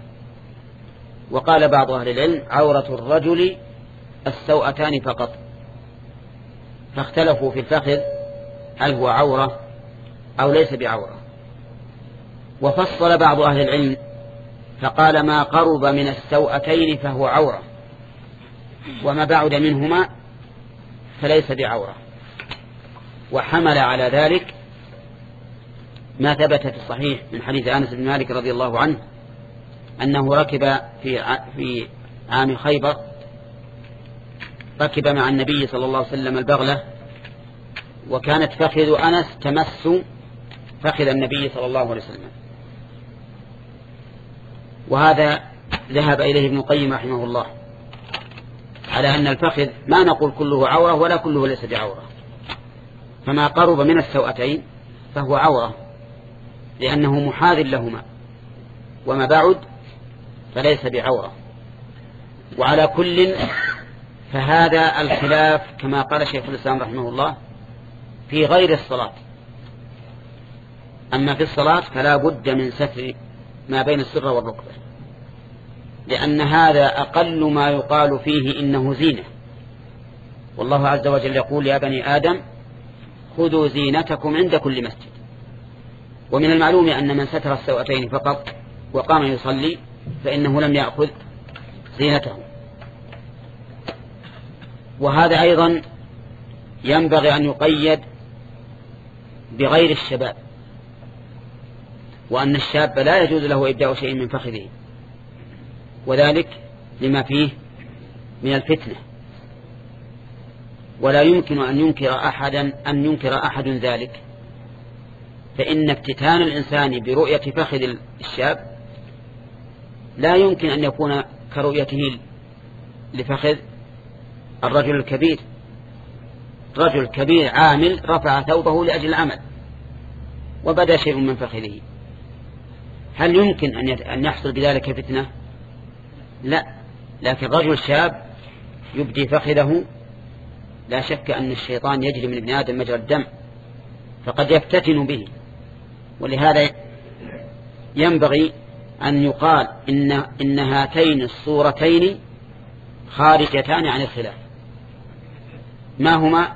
وقال بعض أهل العلم عورة الرجل السوأتان فقط، فاختلفوا في الفخذ هل هو عورة أو ليس بعورة. وفصل بعض أهل العلم فقال ما قرب من السوأتين فهو عورة، وما بعد منهما فليس بعورة. وحمل على ذلك ما ثبت في الصحيح من حديث أنس بن مالك رضي الله عنه أنه ركب في في عام خيبر، ركب مع النبي صلى الله عليه وسلم البغلة، وكانت فخذ أنس تمس فخذ النبي صلى الله عليه وسلم. وهذا ذهب إليه ابن القيم رحمه الله على أن الفخذ ما نقول كله عورة ولا كله ليس بعورة، فما قرب من السوأتين فهو عورة لأنه محاذ لهما، وما بعد فليس بعورة. وعلى كل فهذا الخلاف كما قال شيخ الإسلام رحمه الله في غير الصلاة. أما في الصلاة فلا بد من ستر ما بين السرة والركبة، لأن هذا أقل ما يقال فيه إنه زينة. والله عز وجل يقول يا بني آدم خذوا زينتكم عند كل مسجد. ومن المعلوم أن من ستر السوأتين فقط وقام يصلي فإنه لم يأخذ زينته. وهذا أيضا ينبغي أن يقيد بغير الشباب، وأن الشاب لا يجوز له إبداء شيء من فخذه، وذلك لما فيه من الفتنة. ولا يمكن أن ينكر أحدا أن ينكر أحد ذلك، فإن افتتان الإنسان برؤية فخذ الشاب لا يمكن أن يكون كرؤيته لفخذ الرجل الكبير. رجل كبير عامل رفع ثوبه لأجل العمل وبدا شيء من فخذه، هل يمكن أن يحصل بذلك فتنة؟ لا. لكن رجل شاب يبدي فخذه لا شك أن الشيطان يجري من ابن آدم مجرى الدم، فقد يفتتن به. ولهذا ينبغي أن يقال إن, إن هاتين الصورتين خارجتان عن الخلاف. ما هما؟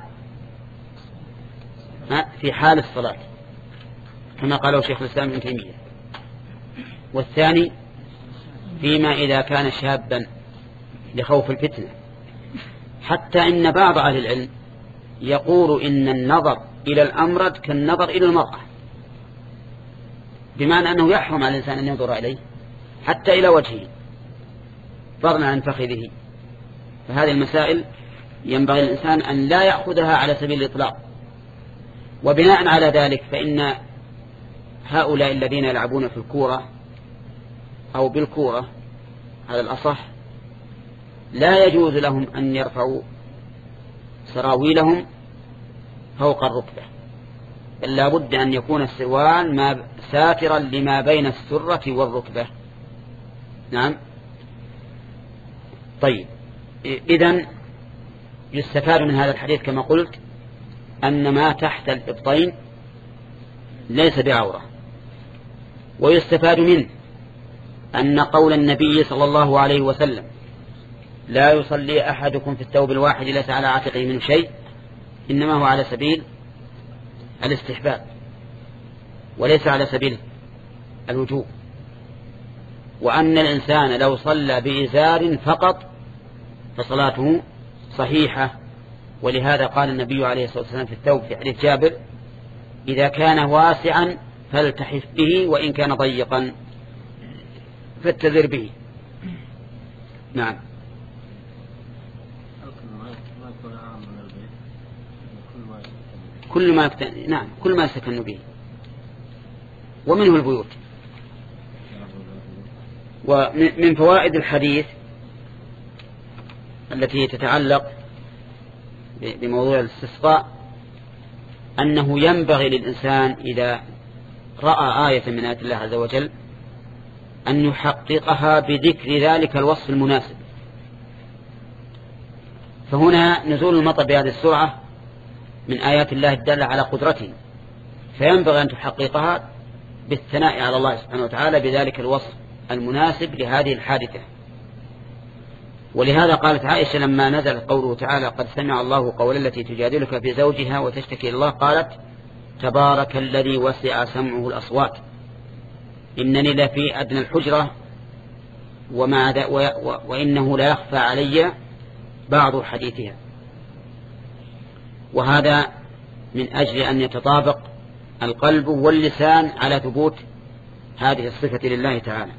في حال الصلاة كما قاله شيخ الإسلام ابن تيمية، والثاني فيما إذا كان شابا لخوف الفتنة. حتى إن بعض أهل العلم يقول إن النظر إلى الأمرد كالنظر إلى المرأة، بمعنى أنه يحرم على الإنسان أن ينظر إليه حتى إلى وجهه فضلا عن فخذه. فهذه المسائل ينبغي الإنسان أن لا يأخذها على سبيل الإطلاق. وبناء على ذلك فإن هؤلاء الذين يلعبون في الكورة أو بالكورة على الأصح لا يجوز لهم أن يرفعوا سراويلهم فوق الركبة، بل لا بد أن يكون السروال ما ساترا لما بين السرة والركبة. نعم. طيب، إذن يستفاد من هذا الحديث كما قلت أن ما تحت الإبطين ليس بعورة. ويستفاد منه أن قول النبي صلى الله عليه وسلم لا يصلي أحدكم في الثوب الواحد ليس على عاتقه منه شيء إنما هو على سبيل الاستحباب وليس على سبيل الوجوب، وأن الإنسان لو صلى بإزار فقط فصلاته صحيحة. ولهذا قال النبي عليه الصلاة والسلام في الثوب في حديث جابر إذا كان واسعا فالتحف به وإن كان ضيقا فاتذر به. نعم. كل ما يكتن... نعم كل ما يستكن به، ومنه البيوت. ومن فوائد الحديث التي تتعلق بموضوع الاستسقاء أنه ينبغي للإنسان إذا رأى آية من آيات الله عز وجل أن يحققها بذكر ذلك الوصف المناسب. فهنا نزول المطر بهذه السرعة من آيات الله الدالة على قدرته، فينبغي أن تحققها بالثناء على الله سبحانه وتعالى بذلك الوصف المناسب لهذه الحادثة. ولهذا قالت عائشة لما نزل قوله تعالى قد سمع الله قول التي تجادلك في زوجها وتشتكي إلى الله قالت تبارك الذي وسع سمعه الأصوات إنني لفي أدنى الحجرة وما وإنه لا يخفى علي بعض حديثها. وهذا من أجل أن يتطابق القلب واللسان على ثبوت هذه الصفة لله تعالى.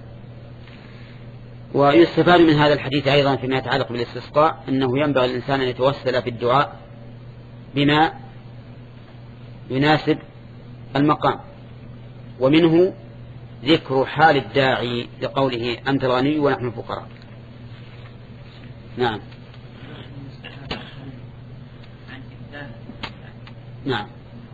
ويستفاد من هذا الحديث أيضا فيما يتعلق بالاستسقاء أنه ينبغي الإنسان أن يتوسل في الدعاء بما يناسب المقام، ومنه ذكر حال الداعي لقوله أنت الغني ونحن الفقراء. نعم نعم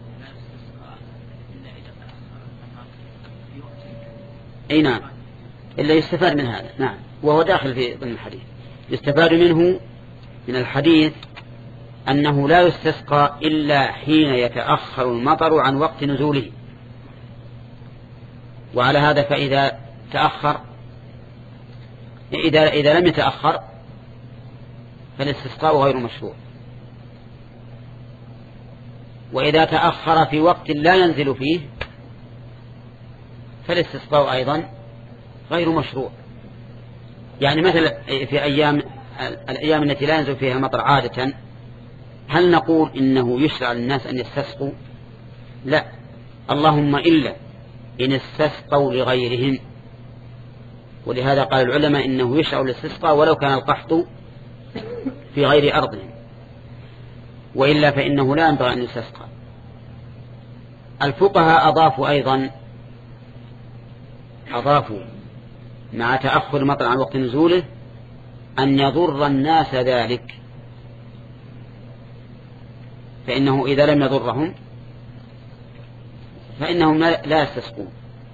أي نعم إلا يستفاد من هذا. نعم وهو داخل في ضمن الحديث. يستفاد منه من الحديث أنه لا يستسقى إلا حين يتأخر المطر عن وقت نزوله. وعلى هذا فإذا تأخر إذا, إذا لم يتأخر فالاستسقاء غير مشروع، وإذا تأخر في وقت لا ينزل فيه فالاستسقاء أيضا غير مشروع. يعني مثلا في أيام الأيام التي لا ينزل فيها المطر عادة هل نقول إنه يشرع للناس أن يستسقوا؟ لا، اللهم إلا إن استسقوا لغيرهم. ولهذا قال العلماء إنه يشرع الاستسقاء ولو كان القحط في غير أرضهم، وإلا فإنه لا ينبغي أن يستسقى. الفقهاء أضافوا أيضا أضافوا مع تأخر المطر عن وقت نزوله أن يضر الناس ذلك، فإنه إذا لم يضرهم فإنهم لا يستسقون.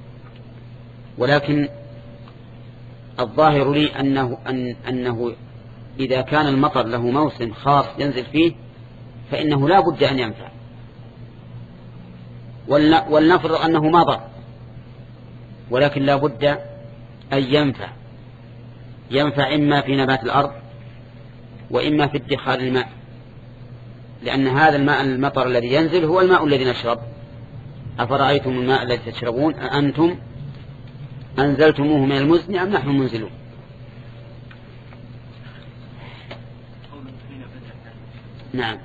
ولكن الظاهر لي أنه, أن أنه إذا كان المطر له موسم خاص ينزل فيه فإنه لا بد أن ينفع، ولنفرض أنه ما ضر، ولكن لا بد أن ينفع. ينفع إما في نبات الأرض وإما في ادخار الماء، لأن هذا الماء المطر الذي ينزل هو الماء الذي نشرب. أفرأيتم الماء الذي تشربون أأنتم أنزلتموه من المزن أم نحن منزلون. نعم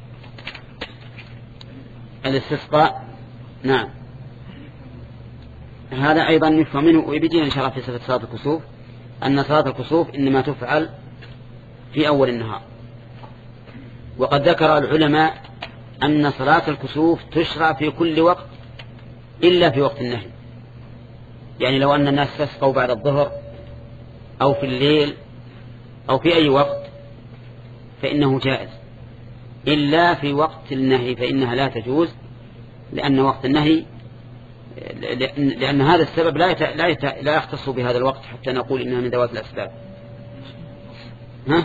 الاستسقاء نعم هذا أيضا يفهم منه، ويبدين إن شاء الله في صفة صلاة الكسوف أن صلاة الكسوف إنما تفعل في أول النهار. وقد ذكر العلماء أن صلاة الكسوف تشرع في كل وقت إلا في وقت النهي. يعني لو أن الناس تسقوا بعد الظهر أو في الليل أو في أي وقت فإنه جائز، إلا في وقت النهي فإنها لا تجوز، لأن وقت النهي لأن هذا السبب لا يت... لا, يت... لا يختص بهذا الوقت حتى نقول إنها من ذوات الأسباب. ها؟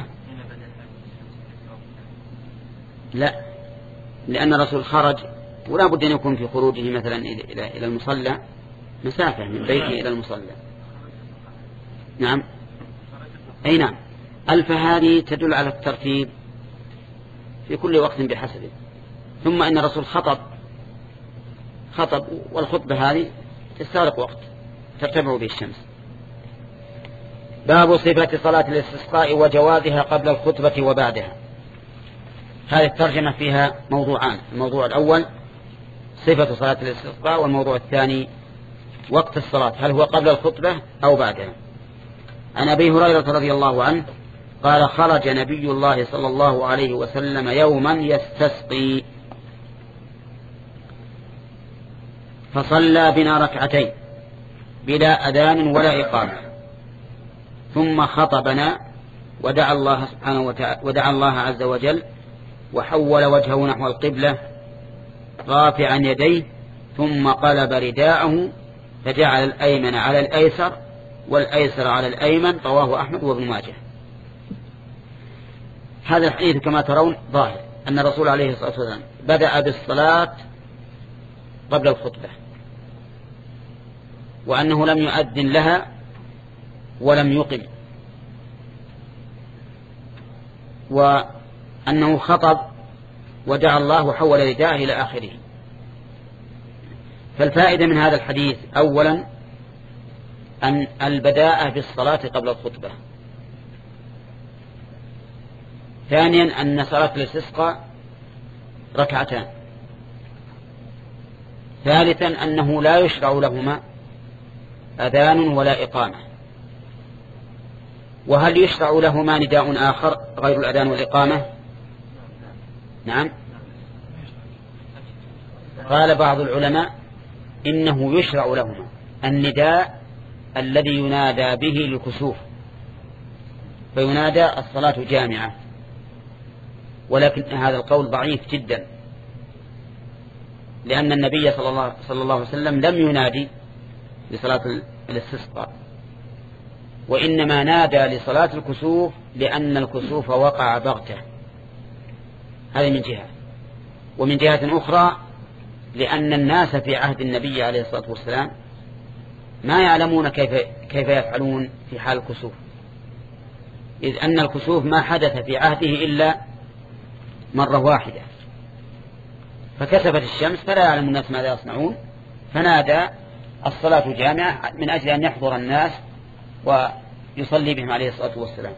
لا، لأن الرسول خرج ولا بد أن يكون في خروجه مثلا إلى إلى المصلى مسافة من بيته إلى المصلى. نعم أي نعم. ألف هذه تدل على الترتيب في كل وقت بحسبه. ثم إن الرسول خطب خطب والخطبة هذه تستغرق وقت ترتفع به الشمس. باب صفة صلاة الاستسقاء وجوازها قبل الخطبة وبعدها. هذه الترجمة فيها موضوعان: الموضوع الأول صفة صلاة الاستسقاء، والموضوع الثاني وقت الصلاة هل هو قبل الخطبة أو بعدها. عن أبي هريرة رضي الله عنه قال خرج نبي الله صلى الله عليه وسلم يوما يستسقي فصلى بنا ركعتين بلا أذان ولا إقامة، ثم خطبنا ودعا الله سبحانه وتعالى ودعا الله عز وجل وحول وجهه نحو القبلة رافعا يديه، ثم قلب رداءه فجعل الأيمن على الأيسر والأيسر على الأيمن. رواه أحمد وابن ماجه. هذا الحديث كما ترون ظاهر أن الرسول عليه الصلاة والسلام بدأ بالصلاة قبل الخطبة، وأنه لم يؤذن لها ولم يقم، وأنه خطب ودعا الله وحول رداءه إلى آخره. فالفائدة من هذا الحديث أولا أن البداءة بالصلاة قبل الخطبة، ثانيا أن صلاة الاستسقاء ركعتان، ثالثا أنه لا يشرع لهما أذان ولا إقامة. وهل يشرع لهما نداء آخر غير الأذان والإقامة؟ نعم، قال بعض العلماء إنه يشرع لهما النداء الذي ينادى به للكسوف، فينادى الصلاة جامعة، ولكن هذا القول ضعيف جدا، لأن النبي صلى الله, صلى الله عليه وسلم لم ينادي لصلاة الاستسقاء، وإنما نادى لصلاة الكسوف لأن الكسوف وقع بغتة. هذه من جهة، ومن جهة أخرى لأن الناس في عهد النبي عليه الصلاة والسلام ما يعلمون كيف, كيف يفعلون في حال الكسوف، إذ أن الكسوف ما حدث في عهده إلا مرة واحدة، فكسفت الشمس فلا يعلم الناس ماذا يصنعون، فنادى الصلاة جامعة من أجل أن يحضر الناس ويصلي بهم عليه الصلاة والسلام.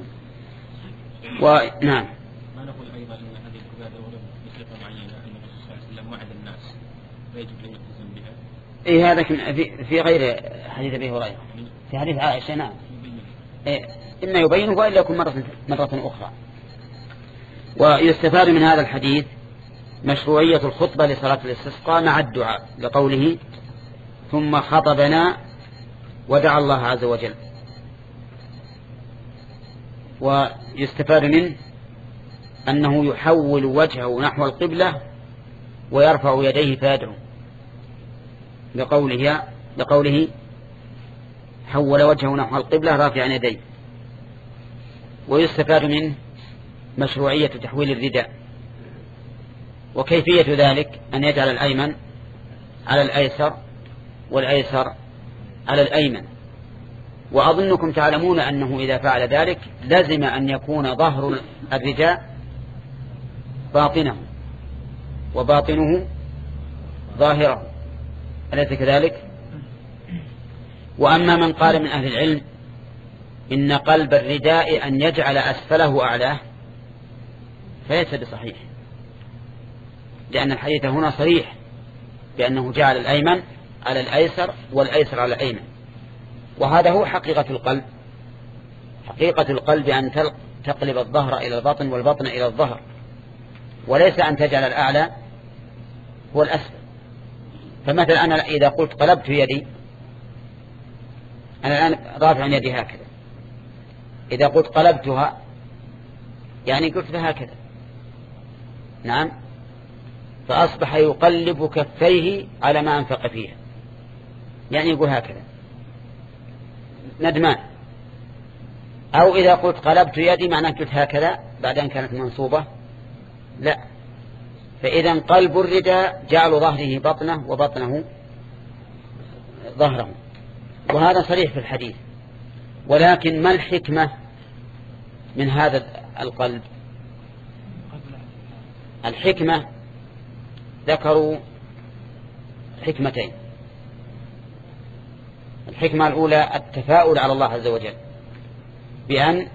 ونعم، ما نقول أيضا أن هذه العبادة ولو بصفة معينة أن الرسول صلى الله عليه وسلم وعد الناس فيجب أن يلتزم بها. إيه هذا في, في غير حديث أبي هريرة، في حديث عائشة. نعم، إيه إما يبينه وإلا يكون مرة, مرة أخرى. ويستفاد من هذا الحديث مشروعية الخطبة لصلاة الاستسقاء مع الدعاء، لقوله ثم خطبنا ودعا الله عز وجل. ويستفاد منه أنه يحول وجهه نحو القبلة ويرفع يديه فيدعو، لقوله, لقوله حول وجهه نحو القبلة رافعا يديه. ويستفاد منه مشروعية تحويل الرداء، وكيفية ذلك أن يجعل الأيمن على الأيسر والأيسر على الأيمن. وأظنكم تعلمون أنه إذا فعل ذلك لازم أن يكون ظهر الرداء باطنه وباطنه ظاهره، أليس كذلك؟ وأما من قال من أهل العلم إن قلب الرداء أن يجعل أسفله أعلاه فليس بصحيح، لأن الحديث هنا صريح بأنه جعل الأيمن على الأيسر والأيسر على الأيمن، وهذا هو حقيقة القلب. حقيقة القلب أن تقلب الظهر إلى البطن والبطن إلى الظهر، وليس أن تجعل الأعلى هو الأسفل. فمثلا أنا إذا قلت قلبت يدي، أنا الآن رافع يدي هكذا، إذا قلت قلبتها يعني قلت هكذا، نعم، فأصبح يقلب كفيه على ما أنفق فيها، يعني يقول هكذا ندمان. أو إذا قلت قلبت يدي معناه قلت هكذا بعد أن كانت منصوبة، لا. فإذا قلب الرداء جعل ظهره بطنه وبطنه ظهره، وهذا صريح في الحديث. ولكن ما الحكمة من هذا القلب؟ الحكمة ذكروا حكمتين. الحكمة الأولى التفاؤل على الله عز وجل بأن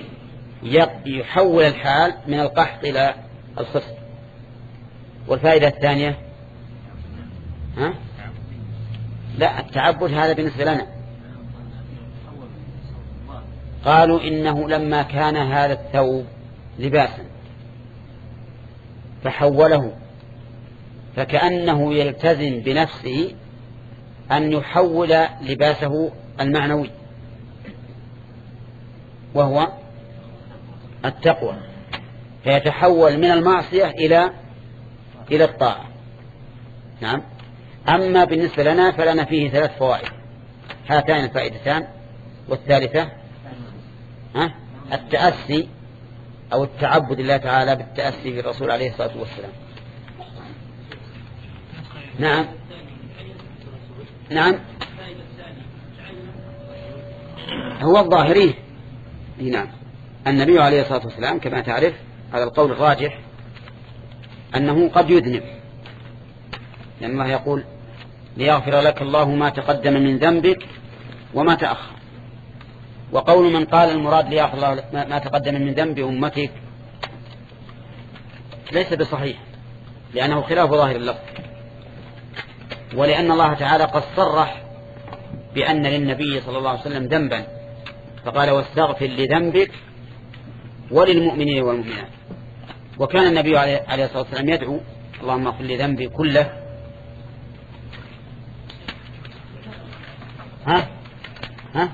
يحول الحال من القحط إلى الخصب. والفائدة الثانية ها؟ لا، التعبد هذا بالنسبة لنا. قالوا إنه لما كان هذا الثوب لباسا فحوله، فكأنه يلتزم بنفسه أن يحول لباسه المعنوي وهو التقوى، فيتحول من المعصية إلى إلى الطاعة. نعم. أما بالنسبة لنا فلنا فيه ثلاث فوائد، هاتان الفائدتان. والثالثة ها؟ التأسي أو التعبد لله تعالى بالتأسي بالرسول عليه الصلاة والسلام. نعم نعم هو الظاهري. نعم. النبي عليه الصلاة والسلام كما تعرف على القول الراجح أنه قد يذنب، لأن الله يقول ليغفر لك الله ما تقدم من ذنبك وما تأخر. وقول من قال المراد ليغفر الله ما تقدم من ذنب أمتك ليس بصحيح، لأنه خلاف ظاهر اللفظ، ولأن الله تعالى قد صرح بأن للنبي صلى الله عليه وسلم ذنبا، فقال واستغفر لذنبك وللمؤمنين والمؤمنات. وكان النبي عليه الصلاة والسلام يدعو اللهم اغفر لي ذنبي كله. ها ها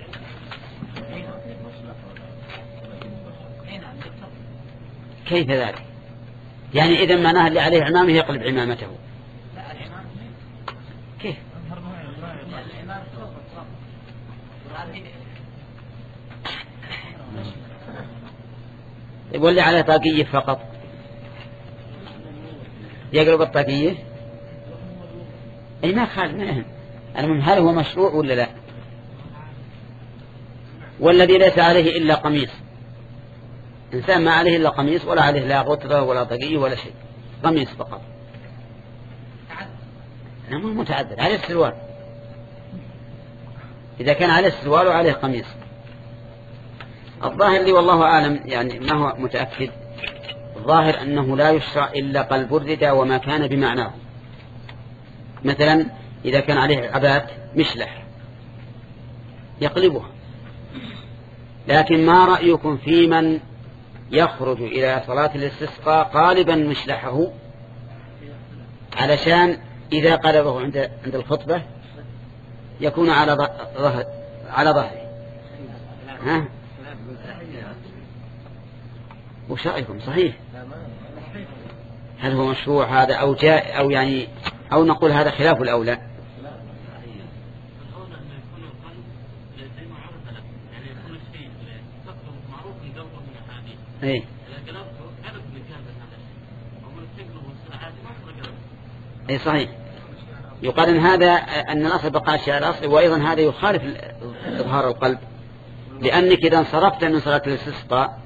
كيف ذلك؟ يعني إذا معناها اللي عليه عمامه يقلب عمامته. كيف؟ يقول لي عليه طاقية فقط يقلب الطاقية. أي ما خالف ما يهم. المهم هل هو مشروع ولا لا؟ والذي ليس عليه إلا قميص، إنسان ما عليه إلا قميص ولا عليه لا غترة ولا طاقية ولا شيء، قميص فقط. أنا مو متعذر عليه السروال، إذا كان عليه السروال وعليه قميص. الظاهر لي والله أعلم يعني ما هو متأكد، الظاهر أنه لا يشرع إلا قلب الردة وما كان بمعناه. مثلا إذا كان عليه عبات مشلح يقلبها. لكن ما رأيكم في من يخرج إلى صلاة الاستسقاء قالبا مشلحه علشان إذا قلبه عند عند الخطبة يكون على ظهر على ظهره؟ ها وش رأيكم؟ صحيح؟ هل هو مشروع هذا أو جاء أو يعني أو نقول هذا خلاف الأولى؟ ايه اي صحيح. يقال ان هذا ان الاصل بقاء الشيء على الاصل، وايضا هذا يخالف اظهار القلب، لانك اذا انصرفت من صلاه الاستسقاء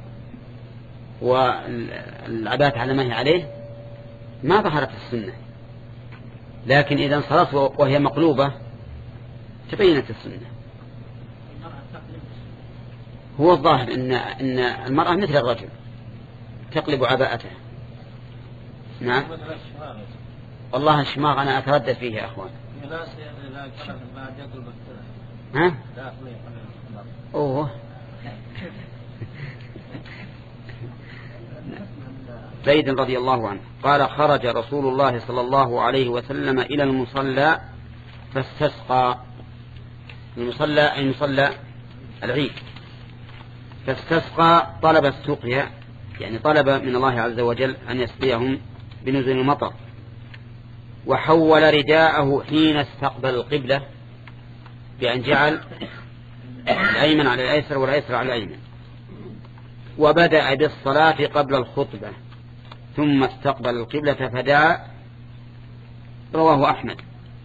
والعبات على ما هي عليه ما ظهرت السنه، لكن اذا انصرفت وهي مقلوبه تبينت السنه. هو الظاهر إن إن المرأة مثل الرجل تقلب عباءته. نعم والله الشماغ أنا أتردد فيه يا أخوان. ها أوه زيد رضي الله عنه قال خرج رسول الله صلى الله عليه وسلم إلى المصلى فاستسقى. المصلى أي مصلى العيد. فاستسقى طلب السقيا، يعني طلب من الله عز وجل أن يسقيهم بنزل المطر. وحول رداءه حين استقبل القبلة بأن جعل الأيمن على الأيسر والأيسر على الأيمن. وبدأ بالصلاة قبل الخطبة ثم استقبل القبلة فدعا. رواه أحمد.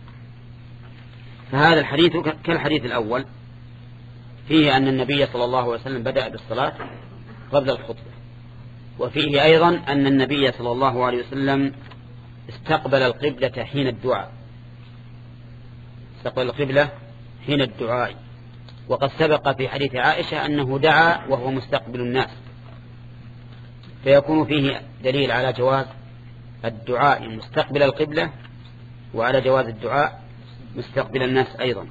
فهذا الحديث كالحديث الأول فيه أن النبي صلى الله عليه وسلم بدأ بالصلاة قبل الخطبة، وفيه أيضا أن النبي صلى الله عليه وسلم استقبل القبلة حين الدعاء. استقبل القبلة حين الدعاء. وقد سبق في حديث عائشة أنه دعا وهو مستقبل الناس، فيكون فيه دليل على جواز الدعاء مستقبل القبلة وعلى جواز الدعاء مستقبل الناس أيضا.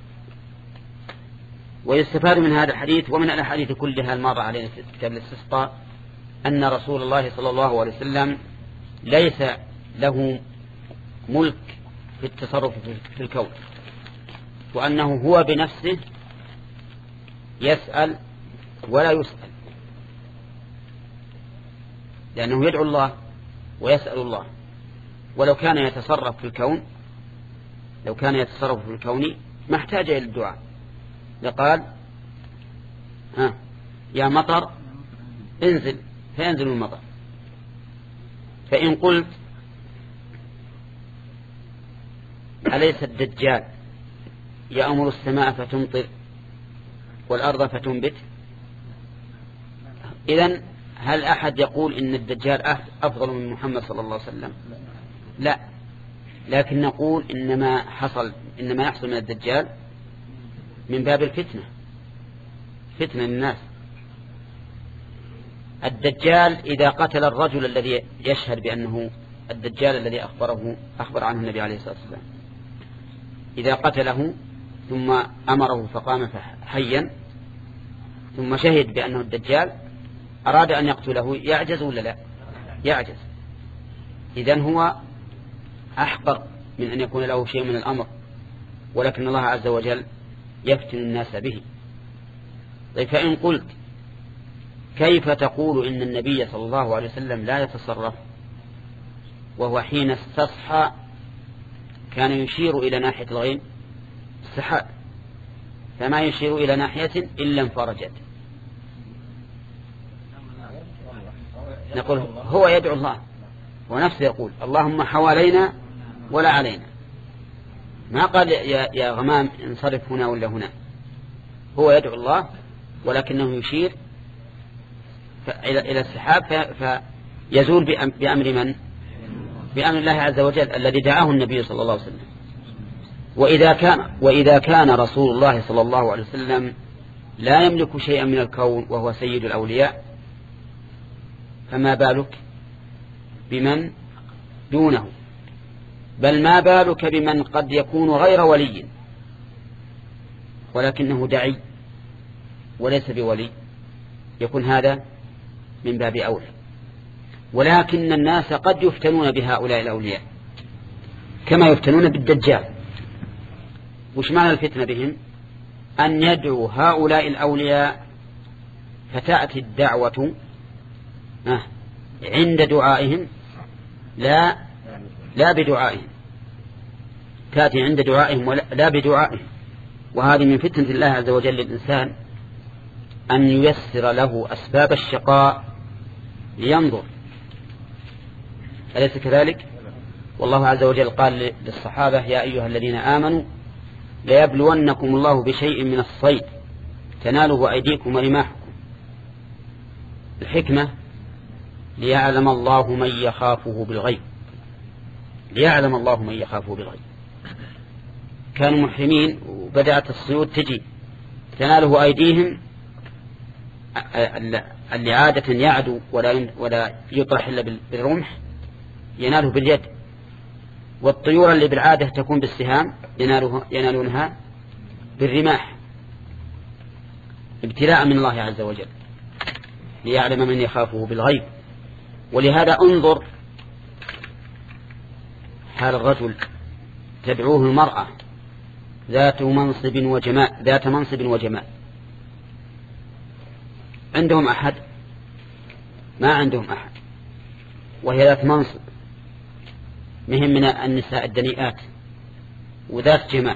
ويستفاد من هذا الحديث ومن الأحاديث كلها المارة علينا في كتاب الاستسقاء أن رسول الله صلى الله عليه وسلم ليس له ملك في التصرف في الكون، وأنه هو بنفسه يسأل ولا يسأل، لأنه يدعو الله ويسأل الله. ولو كان يتصرف في الكون لو كان يتصرف في الكون ما احتاج إلى الدعاء، لقال ها يا مطر انزل فينزل المطر. فإن قلت أليس الدجال يأمر السماء فتمطر والأرض فتنبت. إذن هل أحد يقول إن الدجال أفضل من محمد صلى الله عليه وسلم؟ لا، لكن نقول إنما حصل إنما يحصل من الدجال من باب الفتنة، فتنة للناس. الدجال إذا قتل الرجل الذي يشهد بأنه الدجال الذي أخبره أخبر عنه النبي عليه الصلاة والسلام، إذا قتله ثم أمره فقام حيا ثم شهد بأنه الدجال، أراد أن يقتله، يعجز ولا لا؟ يعجز. إذن هو أحقر من أن يكون له شيء من الأمر، ولكن الله عز وجل يفتن الناس به. طيب، فإن قلت كيف تقول إن النبي صلى الله عليه وسلم لا يتصرف وهو حين استصحى كان يشير إلى ناحية الغيم السحاب، فما يشير إلى ناحية إلا انفرجت؟ نقول هو يدعو الله ونفسه يقول اللهم حوالينا ولا علينا، ما قال يا, يا غمام انصرف هنا ولا هنا. هو يدعو الله ولكنه يشير إلى السحاب فيزول بأمر من؟ بأمر الله عز وجل الذي دعاه النبي صلى الله عليه وسلم. وإذا كان, وإذا كان رسول الله صلى الله عليه وسلم لا يملك شيئا من الكون وهو سيد الأولياء، فما بالك بمن دونه؟ بل ما بالك بمن قد يكون غير ولي ولكنه دعي وليس بولي، يكون هذا من باب أولى. ولكن الناس قد يفتنون بهؤلاء الأولياء كما يفتنون بالدجال. وش معنى الفتنة بهم؟ أن يدعو هؤلاء الأولياء فتأتي الدعوة عند دعائهم لا لا بدعائهم، تأتي عند دعائهم لا بدعائهم. وهذه من فتنة الله عز وجل للإنسان أن ييسر له أسباب الشقاء لينظر، أليس كذلك؟ والله عز وجل قال للصحابة يا أيها الذين آمنوا ليبلونكم الله بشيء من الصيد تناله أيديكم ورماحكم. الحكمة ليعلم الله من يخافه بالغيب، ليعلم الله من يخافه بالغيب. كانوا محرمين وبدأت الصيود تجي تناله أيديهم، اللي عادة يعدو ولا ولا يطرح إلا بالرمح يناله باليد، والطيور اللي بالعادة تكون بالسهام ينالونها بالرماح، ابتلاء من الله عز وجل ليعلم من يخافه بالغيب. ولهذا انظر حال الرجل تدعوه المرأة ذات منصب وجمال ذات منصب وجمال، عندهم أحد؟ ما عندهم أحد، وهي ذات منصب، مهم من النساء الدنيئات وذات جمال،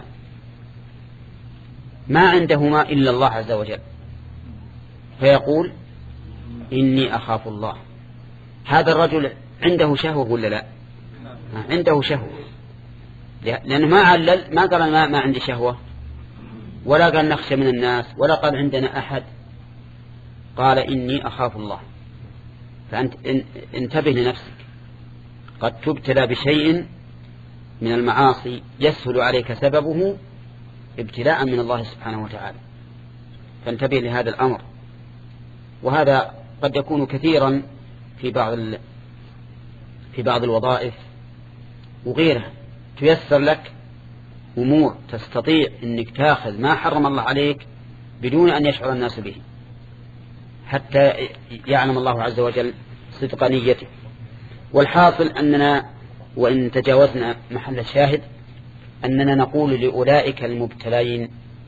ما عندهما إلا الله عز وجل، فيقول إني أخاف الله. هذا الرجل عنده شهوة ولا لا؟ عنده شهوة، لأنه ما علل، ما قال ما, ما عندي شهوة، ولا قال نخشى من الناس، ولا قال عندنا أحد، قال إني أخاف الله. فأنت انتبه لنفسك، قد تبتلى بشيء من المعاصي يسهل عليك سببه ابتلاء من الله سبحانه وتعالى، فانتبه لهذا الأمر. وهذا قد يكون كثيرا في بعض في بعض الوظائف وغيرها، تيسر لك أمور تستطيع أنك تأخذ ما حرم الله عليك بدون أن يشعر الناس به، حتى يعلم الله عز وجل صدق نيته. والحاصل أننا وإن تجاوزنا محل الشاهد أننا نقول لأولئك المبتلين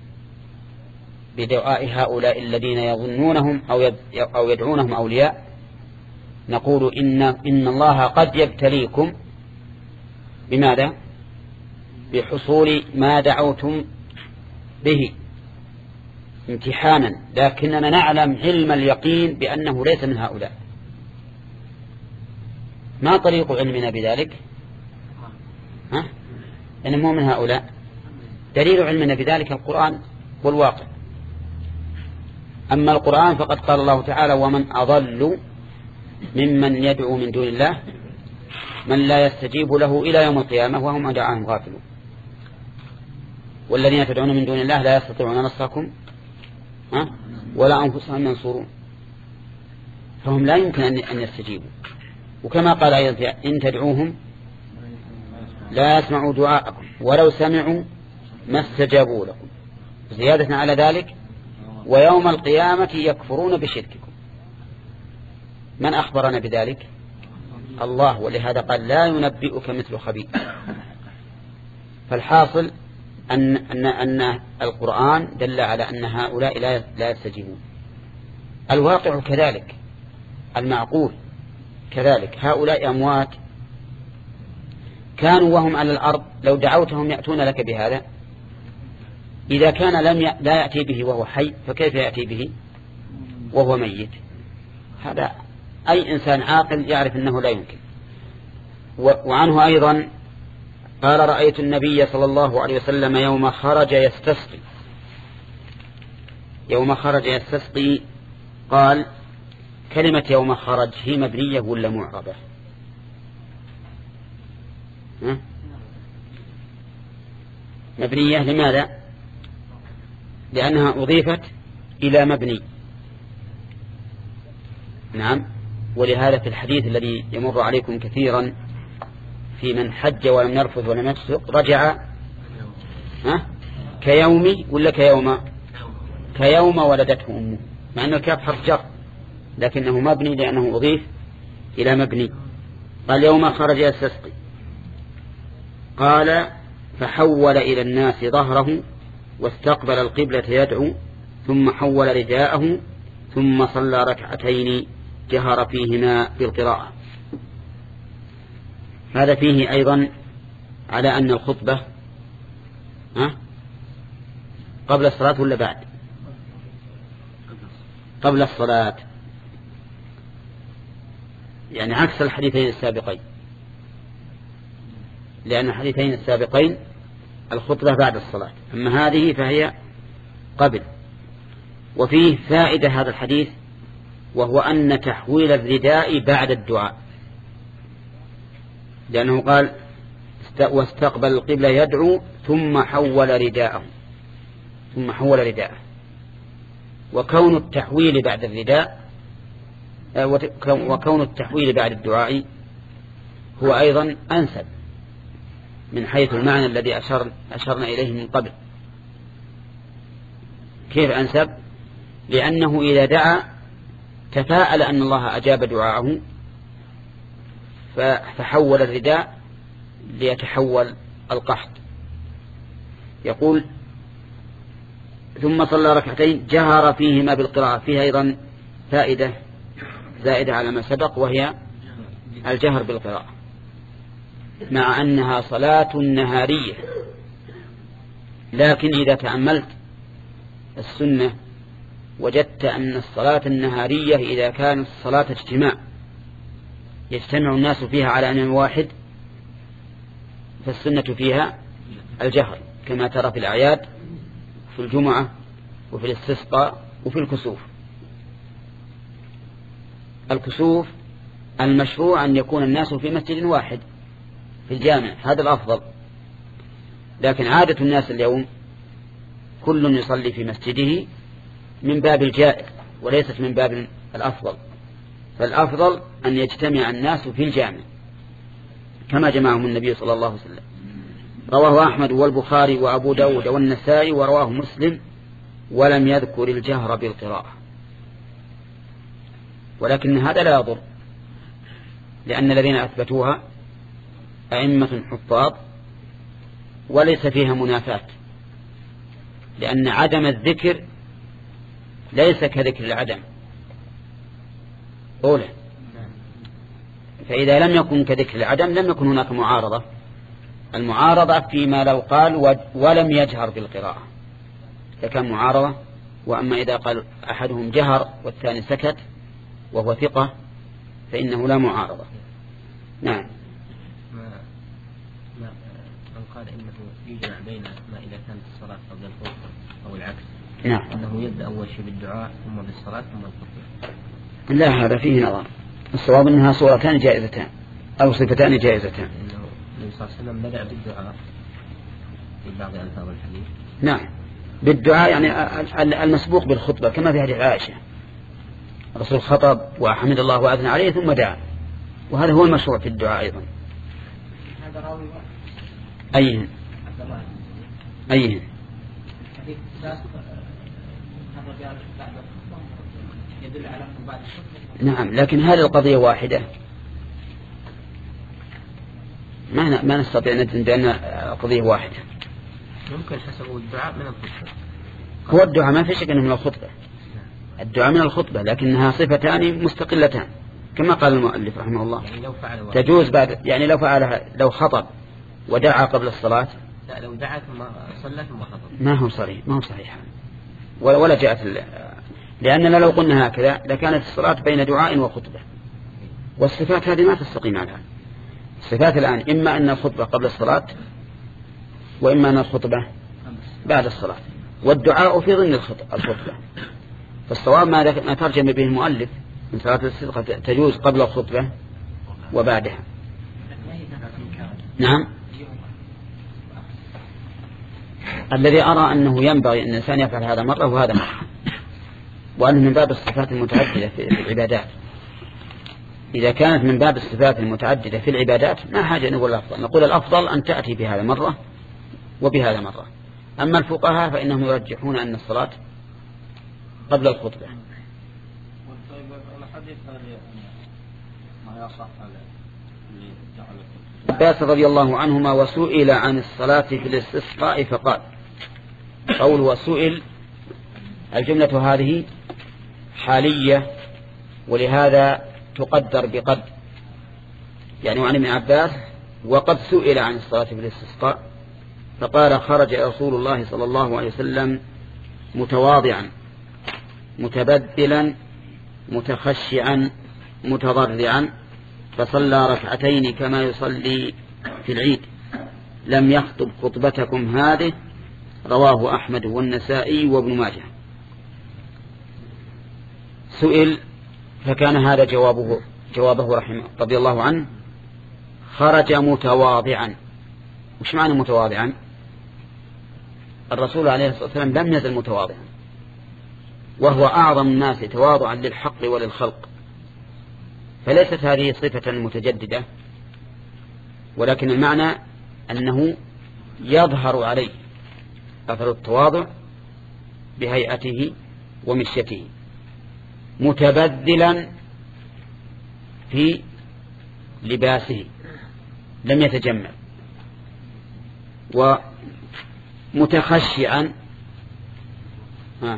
بدعاء هؤلاء الذين يظنونهم أو يدعونهم أولياء، نقول إن, إن الله قد يبتليكم بماذا؟ بحصول ما دعوتم به امتحانا، لكننا نعلم علم اليقين بأنه ليس من هؤلاء. ما طريق علمنا بذلك؟ ها؟ إنه مو من هؤلاء. دليل علمنا بذلك القرآن والواقع. أما القرآن فقد قال الله تعالى ومن أضل ممن يدعو من دون الله من لا يستجيب له إلى يوم القيامة وهم عن دعاهم غافلون والذين تدعون من دون الله لا يستطيعون نصركم ولا أنفسهم ينصرون فهم لا يمكن أن يستجيبوا. وكما قال أيضا إن تدعوهم لا يسمعوا دعاءكم ولو سمعوا ما استجابوا لكم، زيادة على ذلك ويوم القيامة يكفرون بشرككم. من أخبرنا بذلك؟ الله، ولهذا قال لا ينبئك مثل خبير. فالحاصل أن, أن, أن القرآن دل على أن هؤلاء لا يستجيبون. الواقع كذلك، المعقول كذلك. هؤلاء أموات كانوا وهم على الأرض لو دعوتهم يأتون لك بهذا. إذا كان لم ي... لا يأتي به وهو حي فكيف يأتي به وهو ميت؟ هذا أي إنسان عاقل يعرف أنه لا يمكن. و... وعنه أيضا قال رأيت النبي صلى الله عليه وسلم يوم خرج يستسقي يوم خرج يستسقي قال كلمة يوم خرج هي مبنية ولا معربة؟ ها؟ مبنية. لماذا؟ لأنها أضيفت إلى مبني. نعم. ولهذا في الحديث الذي يمر عليكم كثيرا في من حج ولم يرفث ولم يفسق رجع ها؟ كيوم ولا كيوم كيوم ولدته أمه، مع أنه الكاف حرف جر لكنه مبني لأنه أضيف إلى مبني. قال يوم خرج يستسقي قال فحول إلى الناس ظهره واستقبل القبلة يدعو ثم حول رداءه ثم صلى ركعتين جهر فيهما بالقراءة. هذا فيه أيضا على أن الخطبة ها قبل الصلاة ولا بعد؟ قبل الصلاة، يعني عكس الحديثين السابقين، لأن الحديثين السابقين الخطبة بعد الصلاة، أما هذه فهي قبل. وفيه فائدة هذا الحديث وهو أن تحويل الرداء بعد الدعاء، لأنه قال واستقبل القبلة يدعو ثم حول رداءه ثم حول رداءه. وكون التحويل بعد الرداء وكون التحويل بعد الدعاء هو أيضا أنسب من حيث المعنى الذي أشر أشرنا إليه من قبل. كيف أنسب؟ لأنه إذا دعا تفاءل أن الله أجاب دعاءه فحول الرداء ليتحول القحط. يقول ثم صلى ركعتين جهر فيهما بالقراءة، فيها أيضا فائدة زائدة على ما سبق وهي الجهر بالقراءة، مع أنها صلاة نهارية، لكن إذا تأملت السنة وجدت أن الصلاة النهارية إذا كانت صلاة اجتماع يجتمع الناس فيها على أمر واحد فالسنة فيها الجهر، كما ترى في الأعياد في الجمعة وفي الاستسقاء وفي الكسوف. الكسوف المشروع أن يكون الناس في مسجد واحد في الجامع، هذا الأفضل، لكن عادة الناس اليوم كل يصلي في مسجده من باب الجائز وليست من باب الأفضل. فالأفضل أن يجتمع الناس في الجامع كما جمعهم النبي صلى الله عليه وسلم. رواه أحمد والبخاري وأبو داود والنسائي ورواه مسلم ولم يذكر الجهر بالقراءة، ولكن هذا لا يضر، لأن الذين أثبتوها أئمة حفاظ وليس فيها منافاة، لأن عدم الذكر ليس كذكر العدم أولى، فإذا لم يكن كذكر العدم لم يكن هناك معارضة. المعارضة فيما لو قال ولم يجهر بالقراءة فكان معارضة، وأما إذا قال أحدهم جهر والثاني سكت وهو ثقة فإنه لا معارضة. نعم. ما من قال إنه يجمع بين ما إذا كانت الصلاة قبل الخطبة أو العكس نعم. أنه يبدأ أول شيء بالدعاء ثم بالصلاة ثم الخطبة. لا، هذا فيه نظر. الصواب أنها صورتان جائزتان أو صفتان جائزتان. النبي صلى الله عليه وسلم بدأ بالدعاء في بعض ألفاظ الحديث. نعم، بالدعاء يعني المسبوق بالخطبة كما في حديث عائشة، الرسول خطب وحمد الله وأثنى عليه ثم دعا، وهذا هو المشروع في الدعاء أيضا. هذا راوي أيهن أيهن يدل على بعد. نعم، لكن هذه القضية واحدة، ما ما نستطيع ندين بأن قضية واحدة. ممكن حسب الدعاء من الخطبة. هو الدعاء ما في شك أنه من الخطبة، الدعاء من الخطبة، لكنها صفتان مستقلتان كما قال المؤلف رحمه الله. يعني لو فعل تجوز بعد، يعني لو فعلها، لو خطب ودعا قبل الصلاة. لا، لو دعا ثم صلى ثم خطب ما هو صحيح، ما هو صحيح، ولا ولا جاءت، لأننا لو قلنا هكذا لكانت الصلاة بين دعاء وخطبة، والصفات هذه ما تستقيم عليها. الصفات الآن إما أن الخطبة قبل الصلاة وإما أن الخطبة بعد الصلاة، والدعاء في ضمن الخطبة. فالصواب ما ترجم به المؤلف من صلاة الاستسقاء تجوز قبل الخطبة وبعدها. نعم، الذي أرى أنه ينبغي أن الإنسان يفعل هذا مرة وهذا مرة، وأنه من باب الصفات المتعددة في العبادات. إذا كانت من باب الصفات المتعددة في العبادات ما حاجة نقول الأفضل، نقول الأفضل أن تأتي بهذا مرة وبهذا مرة. أما الفقهاء فإنهم يرجحون أن الصلاة قبل الخطبة. عباس رضي الله عنهما وسئل عن الصلاة في الاستسقاء فقال، قول وسئل الجملة هذه حالية، ولهذا تقدر بقد، يعني عن ابن عباس وقد سئل عن الصلاة في الاستسقاء فقال خرج رسول الله صلى الله عليه وسلم متواضعا متبذلا متخشعا متضرعا فصلى ركعتين كما يصلي في العيد، لم يخطب خطبتكم هذه، رواه أحمد والنسائي وابن ماجه. سئل فكان هذا جوابه جوابه رحمه رضي الله عنه، خرج متواضعا. وش معنى متواضعا؟ الرسول عليه الصلاة والسلام لم يزل متواضعا، وهو أعظم الناس تواضعا للحق وللخلق، فليست هذه صفة متجددة، ولكن المعنى أنه يظهر عليه أثر التواضع بهيئته ومشيته، متبذلا في لباسه لم يتجمل، ومتخشعا آه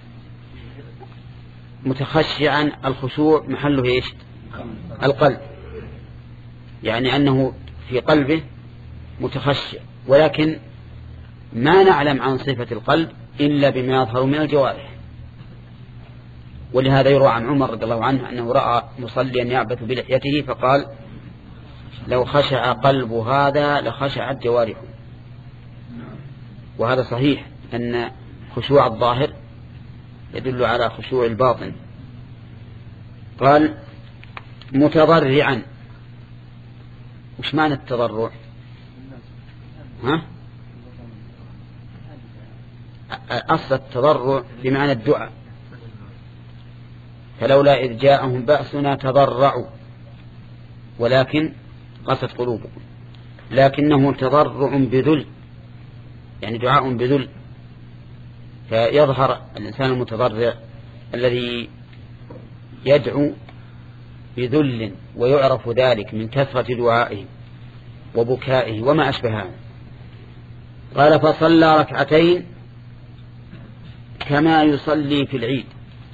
متخشعا الخشوع محله ايش؟ القلب، يعني أنه في قلبه متخشع، ولكن ما نعلم عن صفة القلب إلا بما يظهر من الجوارح. ولهذا يروى عن عمر رضي الله عنه أنه رأى مصليا يعبث بلحيته فقال لو خشع قلب هذا لخشعت جوارحه. وهذا صحيح أن خشوع الظاهر يدل على خشوع الباطن. قال متضرعا. وش معنى التضرع؟ ها؟ أصل التضرع بمعنى الدعاء، فلولا إذ جاءهم بأسنا تضرعوا ولكن قست قلوبهم، لكنه تضرع بذل، يعني دعاء بذل، فيظهر الإنسان المتضرع الذي يدعو بذل، ويعرف ذلك من كثرة دعائه وبكائه وما أشبهه. قال فصلى ركعتين كما يصلي في العيد،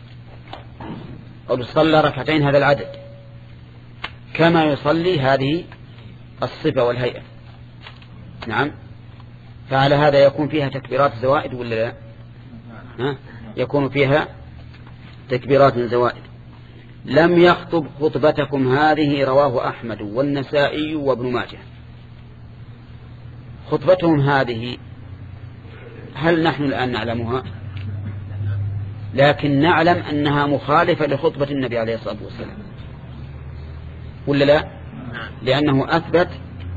أو صلى ركعتين هذا العدد، كما يصلي هذه الصفة والهيئة. نعم، فعلى هذا يكون فيها تكبيرات زوائد ولا لا؟ ها؟ يكون فيها تكبيرات زوائد. لم يخطب خطبتكم هذه، رواه أحمد والنسائي وابن ماجه. خطبتهم هذه هل نحن الآن نعلمها؟ لكن نعلم أنها مخالفة لخطبة النبي عليه الصلاة والسلام، ولا لا؟ لأنه أثبت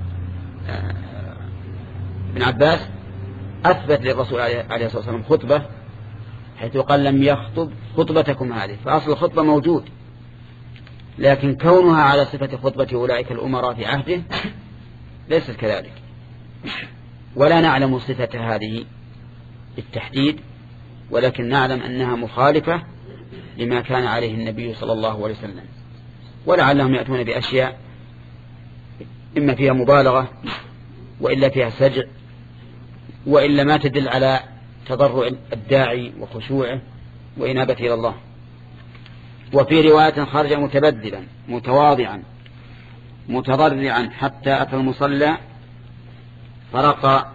ابن عباس أثبت للرسول عليه الصلاة والسلام خطبة، حيث قال لم يخطب خطبتكم هذه، فأصل الخطبة موجود، لكن كونها على صفة خطبة أولئك الأمراء في عهده ليست كذلك، ولا نعلم صفة هذه بالتحديد، ولكن نعلم أنها مخالفة لما كان عليه النبي صلى الله عليه وسلم، ولعلهم يأتون بأشياء إما فيها مبالغة وإلا فيها سجع وإلا ما تدل على تضرع الداعي وخشوعه وإنابة إلى الله. وفي رواية خرج متبذلا متواضعا متضرعا حتى أتى المصلى فرق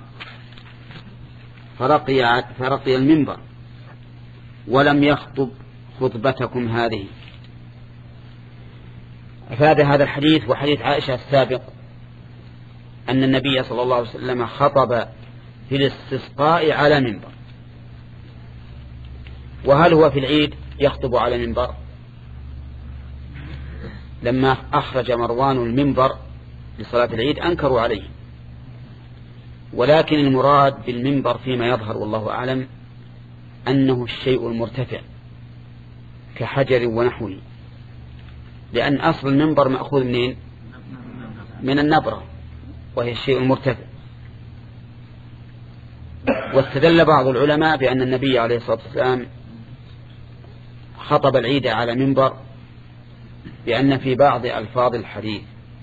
فرقي, فرقي المنبر ولم يخطب خطبتكم هذه. أفاد هذا الحديث وحديث عائشة السابق أن النبي صلى الله عليه وسلم خطب في الاستسقاء على منبر. وهل هو في العيد يخطب على منبر؟ لما أخرج مروان المنبر لصلاة العيد أنكروا عليه، ولكن المراد بالمنبر فيما يظهر والله أعلم أنه الشيء المرتفع كحجر ونحوه، لأن أصل المنبر مأخوذ منين؟ من النبرة، وهي الشيء المرتفع. واستدل بعض العلماء بأن النبي عليه الصلاة والسلام خطب العيد على منبر بأن في بعض ألفاظ الحديث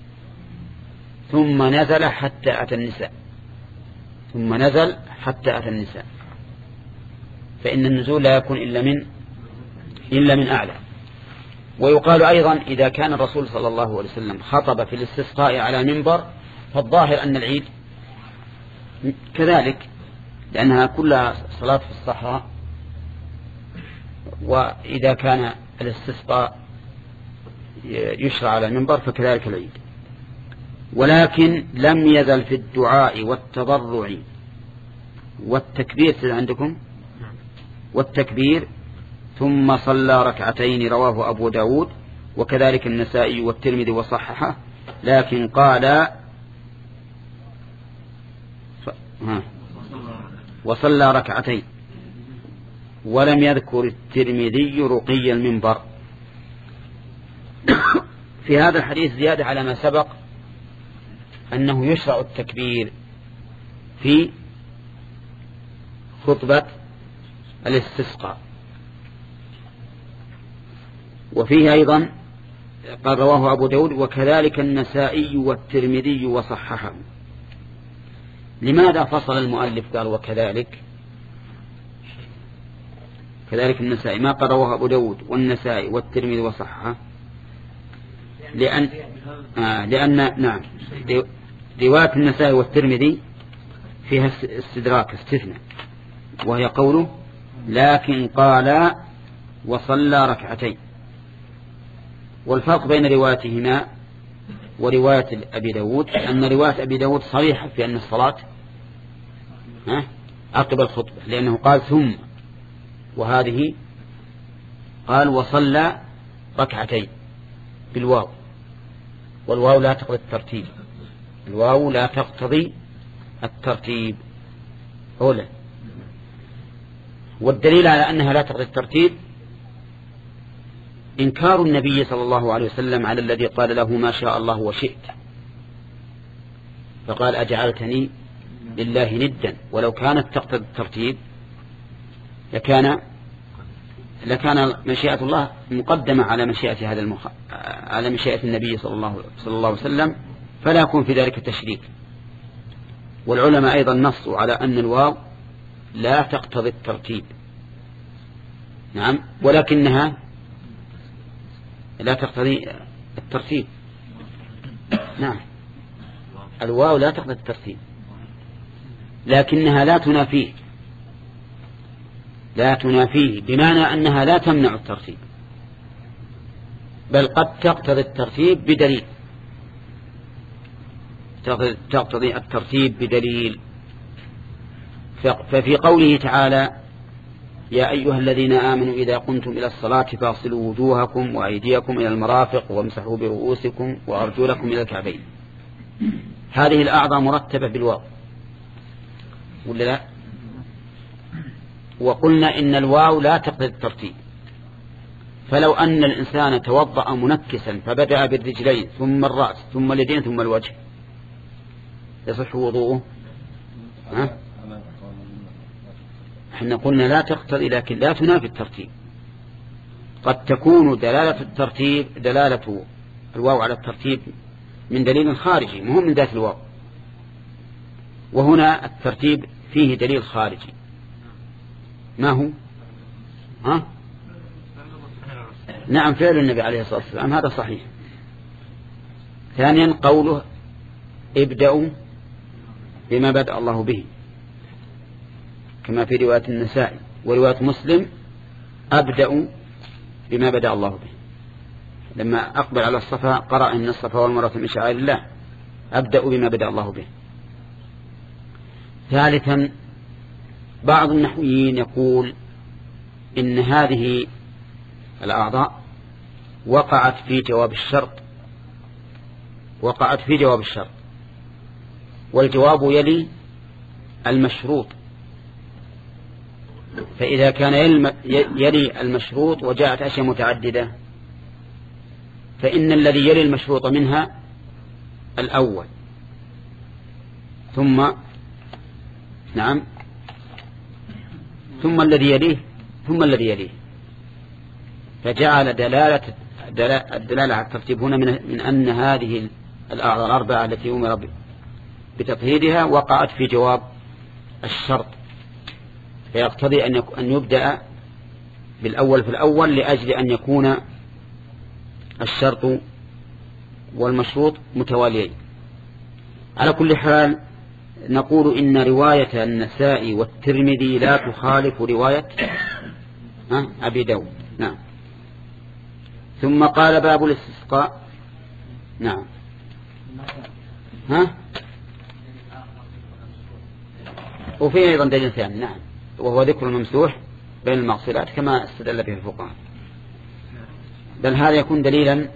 ثم نزل حتى أتى النساء ثم نزل حتى أتى النساء، فإن النزول لا يكون إلا من إلا من أعلى. ويقال أيضا إذا كان الرسول صلى الله عليه وسلم خطب في الاستسقاء على منبر فالظاهر أن العيد كذلك، لأنها كلها صلاة في الصحراء، وإذا كان الاستسقاء يشرع على المنبر فكذلك العيد. ولكن لم يزل في الدعاء والتضرع والتكبير عندكم والتكبير ثم صلى ركعتين، رواه أبو داود وكذلك النسائي والترمذي وصححه، لكن قال وصلى ركعتين، ولم يذكر الترمذي رقي المنبر. في هذا الحديث زيادة على ما سبق أنه يشرع التكبير في خطبة الاستسقاء. وفيه أيضا قال رواه أبو داود وكذلك النسائي والترمذي وصححه. لماذا فصل المؤلف قال وكذلك كذلك النسائي، ما قال رواه أبو داود والنسائي والترمذي وصححه؟ لأن آه لأن نعم رواية النسائي والترمذي فيها استدراك استثناء، وهي قوله لكن قال وصلى ركعتين. والفرق بين روايتهما ورواية أبي داود أن رواية أبي داود صريحة في أن الصلاة عقب الخطبة، لأنه قال ثم، وهذه قال وصلى ركعتين بالواو، والواو لا تقتضي الترتيب الواو لا تقتضي الترتيب أولا. والدليل على أنها لا تقتضي الترتيب إنكار النبي صلى الله عليه وسلم على الذي قال له ما شاء الله وشئت، فقال أجعلتني لله ندا، ولو كانت تقتضي الترتيب لكان لكان مشيئة الله مقدمة على مشيئة هذا المخ... على مشيئة النبي صلى الله صلى الله عليه وسلم، فلا يكون في ذلك تشريك. والعلماء أيضا نصوا على أن الواو لا تقتضي الترتيب، نعم، ولكنها لا تقتضي الترتيب، نعم، الواو لا تقتضي الترتيب لكنها لا تنافيه لا تنافيه بمعنى أنها لا تمنع الترتيب، بل قد تقتضي الترتيب بدليل تقتضي الترتيب بدليل. ففي قوله تعالى يا أيها الذين آمنوا إذا قمتم إلى الصلاة فاغسلوا وجوهكم وأيديكم إلى المرافق وامسحوا برؤوسكم وأرجلكم إلى الكعبين. هذه الأعضاء مرتبة بالواو ولا لا؟ وقلنا إن الواو لا تقتضي الترتيب، فلو أن الإنسان توضأ منكسا فبدأ بالرجلين ثم الرأس ثم اليدين ثم الوجه يصح وضوءه؟ ها؟ احنا قلنا لا تقتضي، لكن لا تنافي الترتيب. قد تكون دلالة الترتيب دلالة الواو على الترتيب من دليل خارجي مهم من ذات الواو، وهنا الترتيب فيه دليل خارجي. ما هو؟ ها؟ نعم، فعل النبي عليه الصلاة والسلام، هذا صحيح. ثانيا قوله ابدأوا بما بدأ الله به، كما في رواية النسائي ورواية مسلم أبدأوا بما بدأ الله به. لما أقبل على الصفا قرأ إن الصفا والمروة من شعائر الله، أبدأوا بما بدأ الله به. ثالثا بعض النحويين يقول إن هذه الأعضاء وقعت في جواب الشرط، وقعت في جواب الشرط، والجواب يلي المشروط. فإذا كان يلي المشروط وجاءت أشياء متعددة فإن الذي يلي المشروط منها الأول ثم نعم ثم الذي يليه ثم الذي يليه، فجعل دلالة الدلالة على الترتيب هنا من أن هذه الأعضاء الأربعة التي أمر بتطهيرها وقعت في جواب الشرط، فيقتضي أن يبدأ بالأول في الأول لأجل أن يكون الشرط والمشروط متواليين. على كل حال نقول إن رواية النسائي والترمذي لا تخالف رواية أبي داود. نعم. ثم قال باب الاستسقاء. نعم. ها؟ وفيه أيضا دليل ثاني، نعم، وهو ذكر الممسوح بين المغسلات كما استدل به الفقهاء، بل هذا يكون دليلا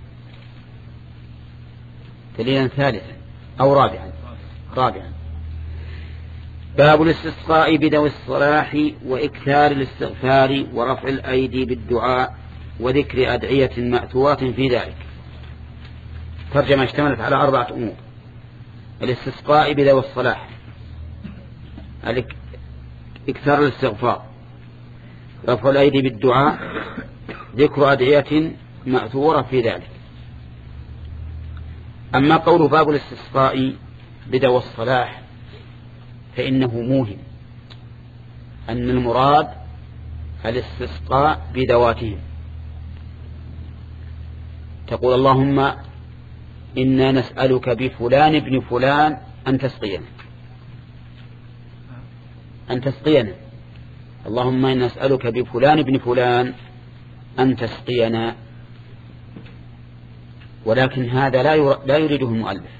دليلا ثالثا أو رابعا رابعا باب الاستسقاء بدو الصلاح وإكثار الاستغفار ورفع الأيدي بالدعاء وذكر أدعية مأثورة في ذلك. ترجمة اشتملت على أربعة أمور: الاستسقاء بدو الصلاح، إكثار الاستغفار، رفع الأيدي بالدعاء، ذكر أدعية مأثورة في ذلك. أما قول باب الاستسقاء بدو الصلاح فإنه موهم أن المراد الاستسقاء بذواتهم. تقول اللهم إنا نسألك بفلان ابن فلان أن تسقينا أن تسقينا اللهم إنا نسألك بفلان ابن فلان أن تسقينا. ولكن هذا لا يريده المؤلف،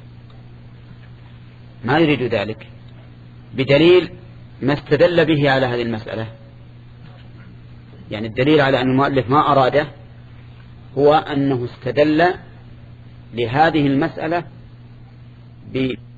ما يريد ذلك، بدليل ما استدل به على هذه المسألة. يعني الدليل على أن المؤلف ما أراده هو أنه استدل لهذه المسألة ب